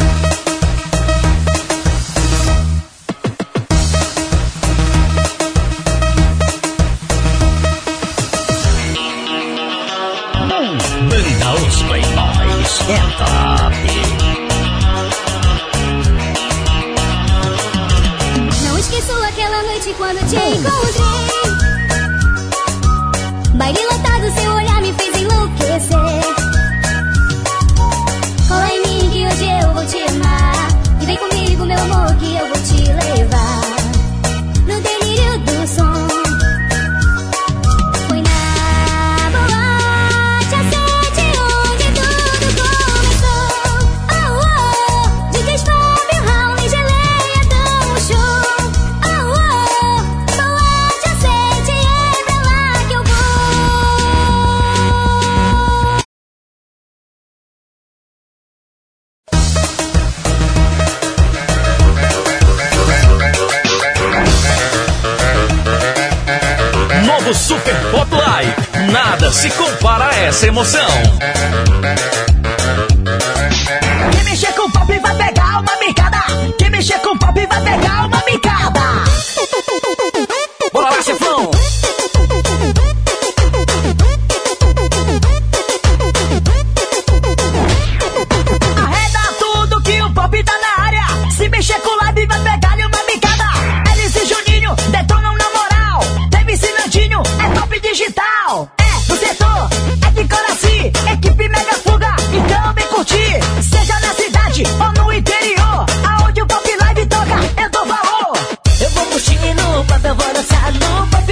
Banda Os Playboys é top. Não esqueço aquela noite quando te encontrei. Baile lotado, seu olhar me fez enlouquecer. Cola em mim que hoje eu vou te amar. E vem comigo, meu amor, que eu vou te levar. No delírio do som. Foi na boate às sete onde tudo começou. Oh, oh, D Js Fábio, Raul e Geleia dão um show. Oh, oh, boate às sete, é pra lá que eu vou. Novo Super Pop Live. Nada se compara a essa emoção. Quem mexer com pop vai pegar uma micada. Quem mexer com pop vai pegar uma micada. Bora lá, chefão. Arreda tudo que o pop tá na área. Se mexer com live vai pegar-lhe uma micada. Elis e Juninho detonam na moral. Teve Sinandinho, é top digital. É no setor, é de Coraci, equipe Mega Fuga. Então vem curtir, seja na cidade ou no interior. Aonde o pop live toca, eu dou valor. Eu vou curtir no pop, eu vou dançar no pop.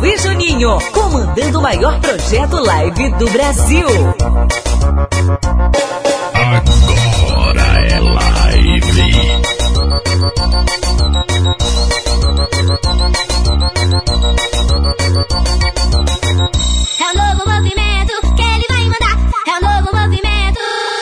Alisson e Juninho, comandando o maior projeto live do Brasil. Agora é live. É um novo movimento que ele vai mandar. É um novo movimento.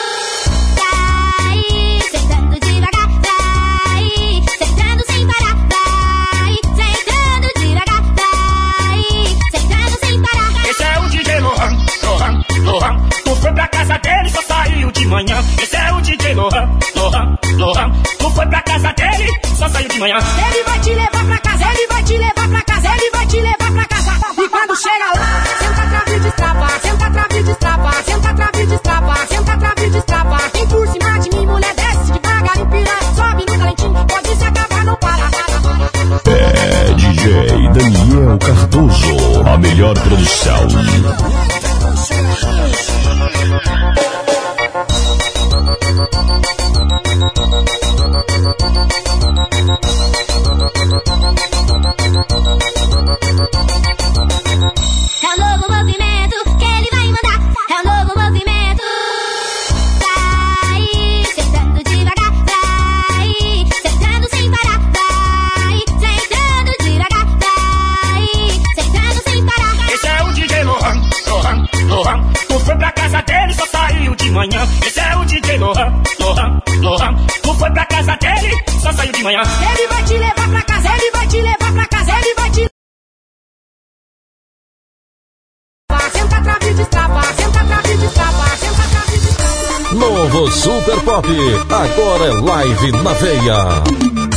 Vai, sentando devagar. Vai, sentando sem parar. Vai, sentando devagar. Vai, sentando sem parar. Esse é o D J Lohan, Lohan, Lohan. Tu foi pra casa dele, só saiu de manhã. Esse é o D J Lohan, Lohan, Lohan. Tu foi pra casa dele, só saiu de manhã. Ele vai te levar pra casa, ele vai te levar pra casa, ele vai te levar pra casa. E quando chega lá, senta, trava e destrava, senta, trava e destrava, senta, trava e destrava, senta, trava e destrava. Vem por cima de mim, mulher, desce devagar e piranha. Sobe no talentinho, pode se acabar, não para. É D J Daniel Cardoso, a melhor produção. É um novo movimento que ele vai mandar. É um novo movimento. Vai, sentando devagar. Vai, sentando sem parar. Vai, sentando devagar. Vai, sentando sem parar. Esse é o D J Lohan, Lohan, Lohan. Tu foi pra casa dele, só saiu de manhã. Esse é o D J Lohan, Lohan, Lohan. Tu foi pra casa dele, só saiu de manhã. Ele vai te levar pra casa, ele vai te levar pra casa, ele vai te senta, trava e destrava, senta, trava e destrava, senta, trava e destrava. Novo Super Pop, agora é live na veia.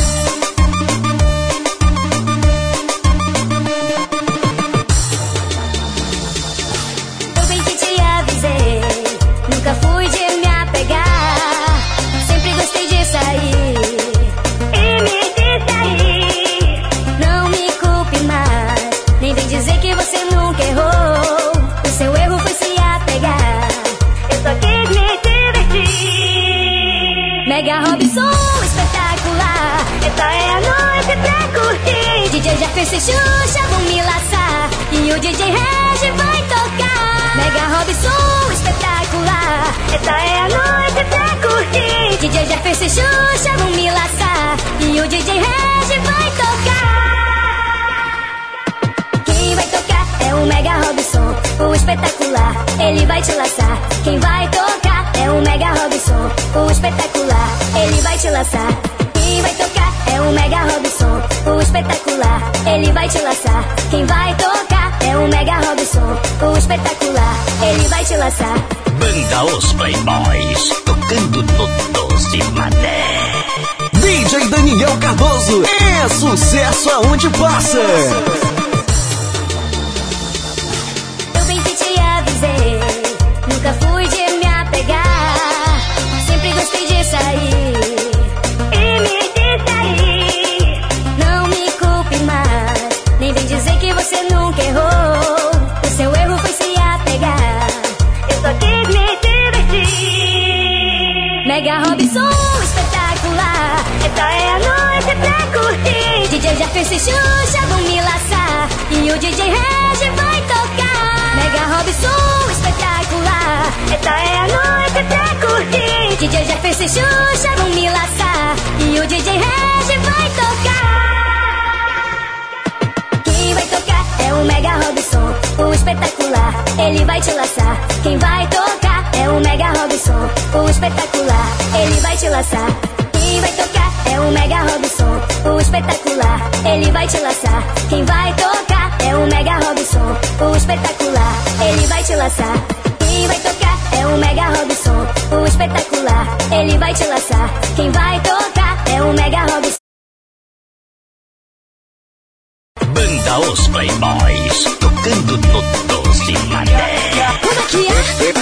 Eu bem que te avisei, nunca fui de me apegar. Sempre gostei de sair e me distrair. Não me culpe mais, nem vem dizer que você nunca errou. O seu erro foi se apegar. Eu só quis me divertir. Mega Robson, espetacular. Essa é a noite pra curtir. D J Jefferson e Xuxa vão me laçar. E o D J Regi vai tocar. Mega Robson, espetacular. Essa é a noite pra curtir. D J Jefferson e Xuxa vão me laçar. E o D J Regi vai tocar. Quem vai tocar é o Mega Robson, o espetacular. Ele vai te laçar. Quem vai tocar é o Mega Robson, o espetacular. Ele vai te laçar. Quem vai tocar é o Mega Robson, o espetacular. Ele vai te laçar. Quem vai tocar é o Mega Robson, o espetacular. Ele vai te laçar. Banda Os Playboys, tocando no doze mané. D J Daniel Cardoso é sucesso aonde passa. Eu bem que te avisei, nunca fui de me apegar. Sempre gostei de sair e me distrair. Não me culpe mais, nem vem dizer que você nunca errou. O seu erro foi se apegar. Eu só quis me divertir. Mega Robson, espetacular. Essa é a noite pra curtir. D J Jefferson e Xuxa vão me laçar. E o D J Regi vai tocar. Mega Robson, espetacular. Essa é a noite pra curtir. D J Jefferson e Xuxa vão me laçar. E o D J Regi vai tocar. Quem vai tocar é o Mega Robson, o espetacular. Ele vai te laçar. Quem vai tocar é o Mega Robson, o espetacular. Ele vai te laçar. Quem vai tocar é o Mega Robson, o espetacular. Ele vai te laçar. Quem vai tocar é o Mega Robson, o espetacular. Ele vai te laçar. Quem vai tocar é o Mega Robson, o espetacular. Ele vai te laçar. Quem vai tocar é o Mega Robson. Banda Os Playboys, tocando no doze mané. Como é que é?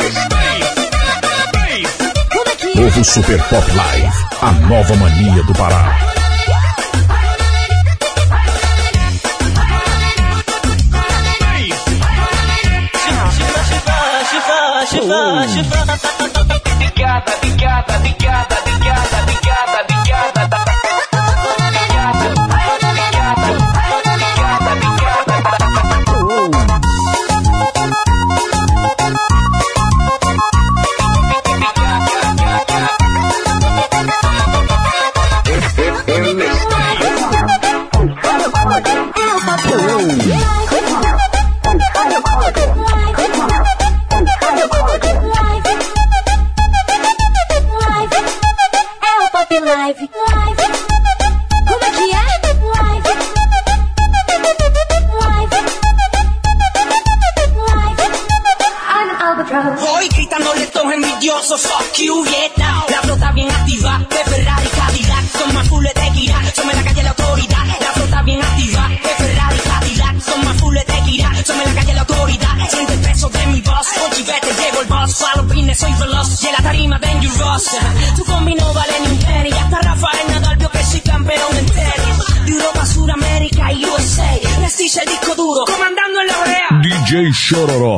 Novo Super Pop Live, a nova mania do Pará. Chifa, chifa, chifa. Picada, picada, picada, picada, picada, picada. Como é que é? Hoy gritando estos envidiosos, fuck you, get down. La flota bien activa, de Ferrari, Cadillac, son más full de tequila, somos en la calle la autoridad. La flota bien activa, de Ferrari, Cadillac, son más full de tequila, somos en la calle la autoridad. Siente el peso de mi voz, con chivete llevo el boss, a los pines soy veloz, y en la tarima dangerous. Tu combi no vale ni un penny, hasta Rafael Nadal vio que soy campeón en tenis. De Europa, Suramérica y U S A, les dice el disco duro, comandando en la brea. D J Chororó.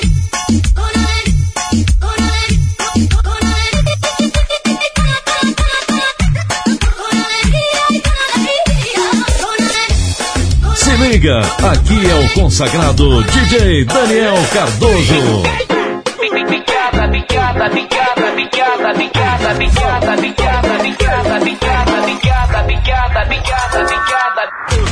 Se liga, aqui é o consagrado D J Daniel Cardoso. Picada, picada, picada, picada, picada, picada, picada, picada, picada, picada, picada, picada, picada.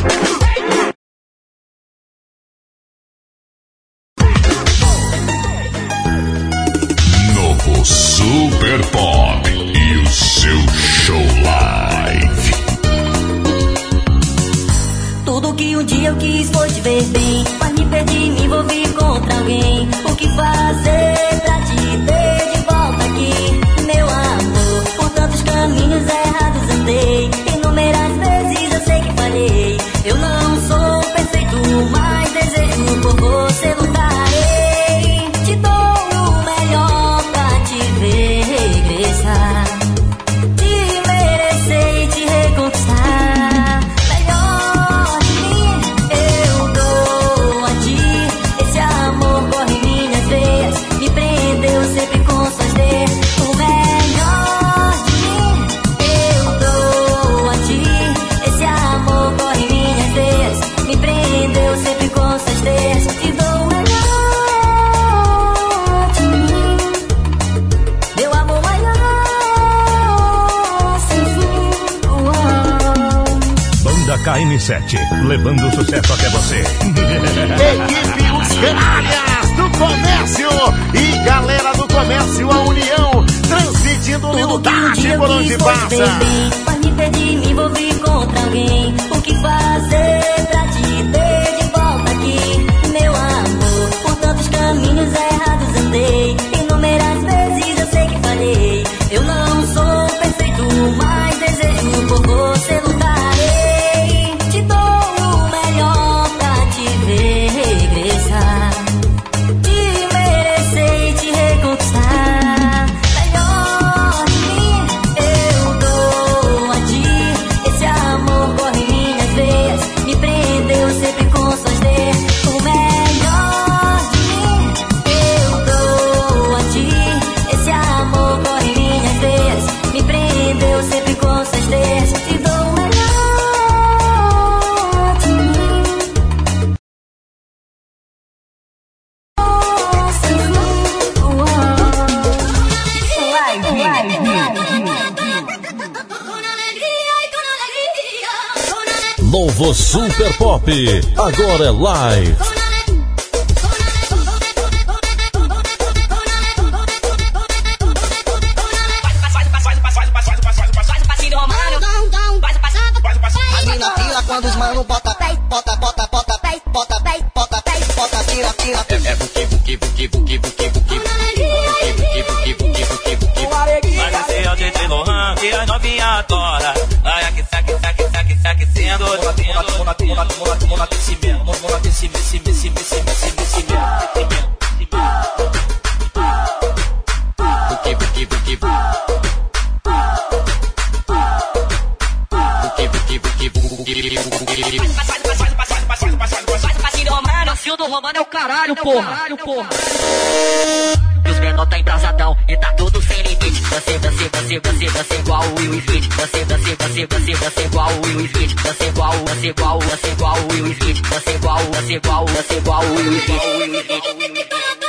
Novo Super Pop e o seu show live. Tudo que um dia eu quis foi te ver bem, mas me perdi, me envolvi contra alguém. O que fazer pra te ter de volta aqui, meu amor? Por tantos caminhos errados andei, inúmeras vezes eu sei que falhei. Eu não sou perfeito, mas desejo por você lutarei. Te dou o melhor pra te ver regressar, te merecer e te reconquistar. Melhor de mim eu dou a ti, esse amor corre em minhas veias, me prendeu sempre com suas ideias. O melhor de mim eu dou a ti, esse amor corre em minhas veias, me prendeu sempre com suas ideias. Te dou o melhor de mim, meu amor maior, sem fim. Uau. Banda K M sete, levando o sucesso até você. Equipe Os Canalhas do Comércio e galera do comércio, a união, transmitindo humildade por onde passa. Mas me perdi, me envolvi contra alguém. O que fazer pra te ter de volta aqui, meu amor? Por tantos caminhos errados andei, inúmeras vezes eu sei que falhei. Eu não sou perfeito, mas desejo por você lutarei. Te dou o melhor pra te ver regressar, te merecer e te reconquistar. Melhor de mim eu dou a ti, esse amor corre em minhas veias, me prendeu sempre com suas ideias. O melhor de mim eu dou a ti, esse amor corre em minhas veias, me prendeu sempre com suas ideias. Te dou o melhor de mim. Novo Super Pop, agora é live. As mina pila quando os mano bota, bota, bota, bota, bota, bota, bota, bota, tira, tira. É buque, buque, buque, buque, buque, buque, buque, buque, buque, buque, buque. Mas esse é o D J Lohan e a novinha adora. Ai, aqui, saque, saque, saque, saque, sendo, sendo. Monotecimento, monotecimento, cimento, cimento, cimento, cimento. Buque, buque, buque, buque. Passinho do Romano é o caralho, porra. E os menor tá embrasadão e tá tudo sem limite. Você, você, você, você, você igual o Will Smith. Você, você, você, você, você igual o Will Smith. Você igual, você igual, você igual o Will Smith. Você igual, você igual, você igual o Will Smith.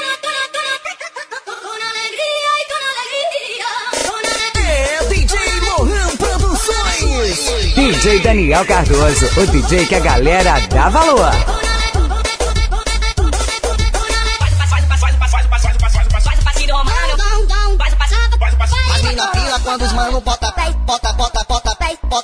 É D J Lohan Produções. D J Daniel Cardoso, o D J que a galera dá valor. As mina pila quando os mano bota, bota, bota, bota, bota,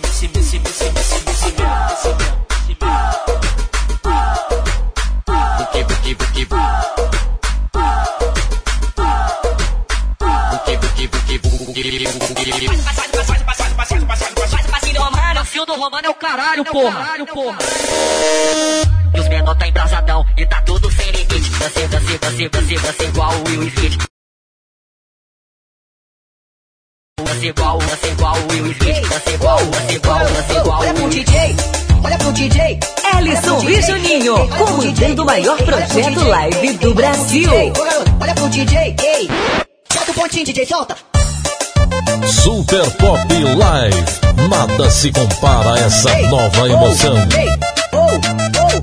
se me se me se me se me se me buque buque buque Fio do Romano é o caralho, porra. E os menor tá embrasadão e tá tudo sem limite. Dance, dance, dance, dance, dance igual o Will Smith. Dance igual, dance igual o Will Smith. Dance igual, dance igual, dance igual. Olha pro D J, olha pro D J. Ellison e Juninho, comandando o maior projeto live do Brasil. Olha pro D J, ei. Solta o pontinho, D J, solta. Super Pop Live, nada se compara a essa ei, nova emoção. Ei, oh, oh,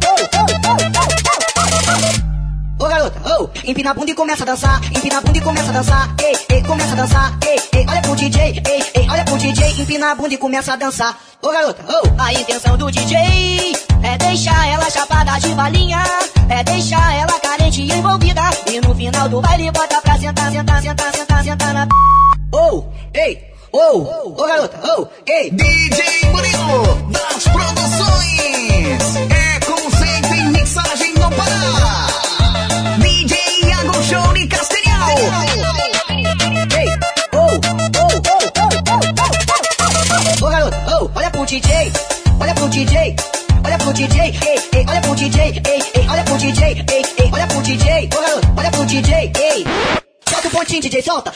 oh, oh, garota, oh, empina a bunda e começa a dançar, empina a bunda e começa a dançar, ei, ei, começa a dançar, ei, ei, olha pro D J, ei, ei, olha pro D J, empina a bunda e começa a dançar. Ô oh, garota, oh, a intenção do D J é deixar ela chapada de balinha, é deixar ela carente e envolvida, e no final do baile bota pra sentar, sentar, sentar, sentar, sentar na... Oh, ei, oh, oh garota, oh, ei. D J Murilo das produções, é conceito em mixagem no Pará. D J Iago Show de Castanhal. Ei, oh, oh, oh, oh, oh, oh, oh garota, oh, olha pro D J, olha pro D J, olha pro D J, ei, ei, olha pro D J, ei, ei, olha pro D J, ei, ei, olha pro D J, oh garota, olha pro D J, ei. Solta o pontinho, D J, solta.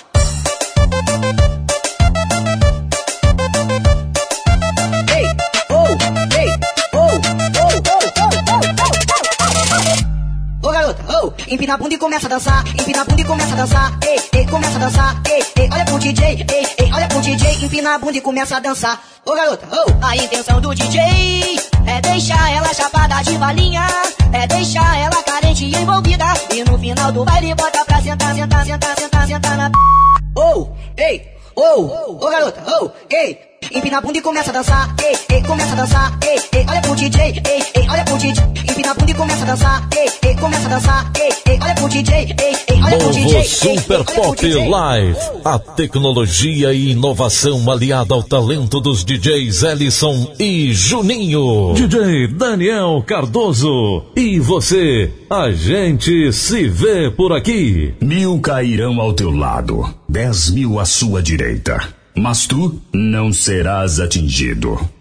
Ei, oh, ei, oh, oh, oh, oh, oh, oh, garota, oh, empina a bunda e começa a dançar, empina a bunda e começa a dançar, ei, ei, começa a dançar, ei, ei, olha pro D J, ei, ei, olha pro D J, empina a bunda e começa a dançar. Ô oh, garota, oh, a intenção do D J é deixar ela chapada de balinha, é deixar ela carente e envolvida, e no final do baile bota pra sentar, sentar, sentar, sentar, sentar na... Oh, ei, oh, oh garota, oh, ei, empina a bunda e começa a dançar, ei, ei, começa a dançar, ei, ei, olha pro D J, ei, ei, olha pro D J, empina a bunda e começa a dançar, ei, ei, começa a dançar, ei, ei, olha pro D J, ei, ei, olha pro D J. Novo Super Pop Live, a tecnologia e inovação aliada ao talento dos D Js Ellison e Juninho. D J Daniel Cardoso. E você, a gente se vê por aqui. Mil cairão ao teu lado, dez mil à sua direita, mas tu não serás atingido.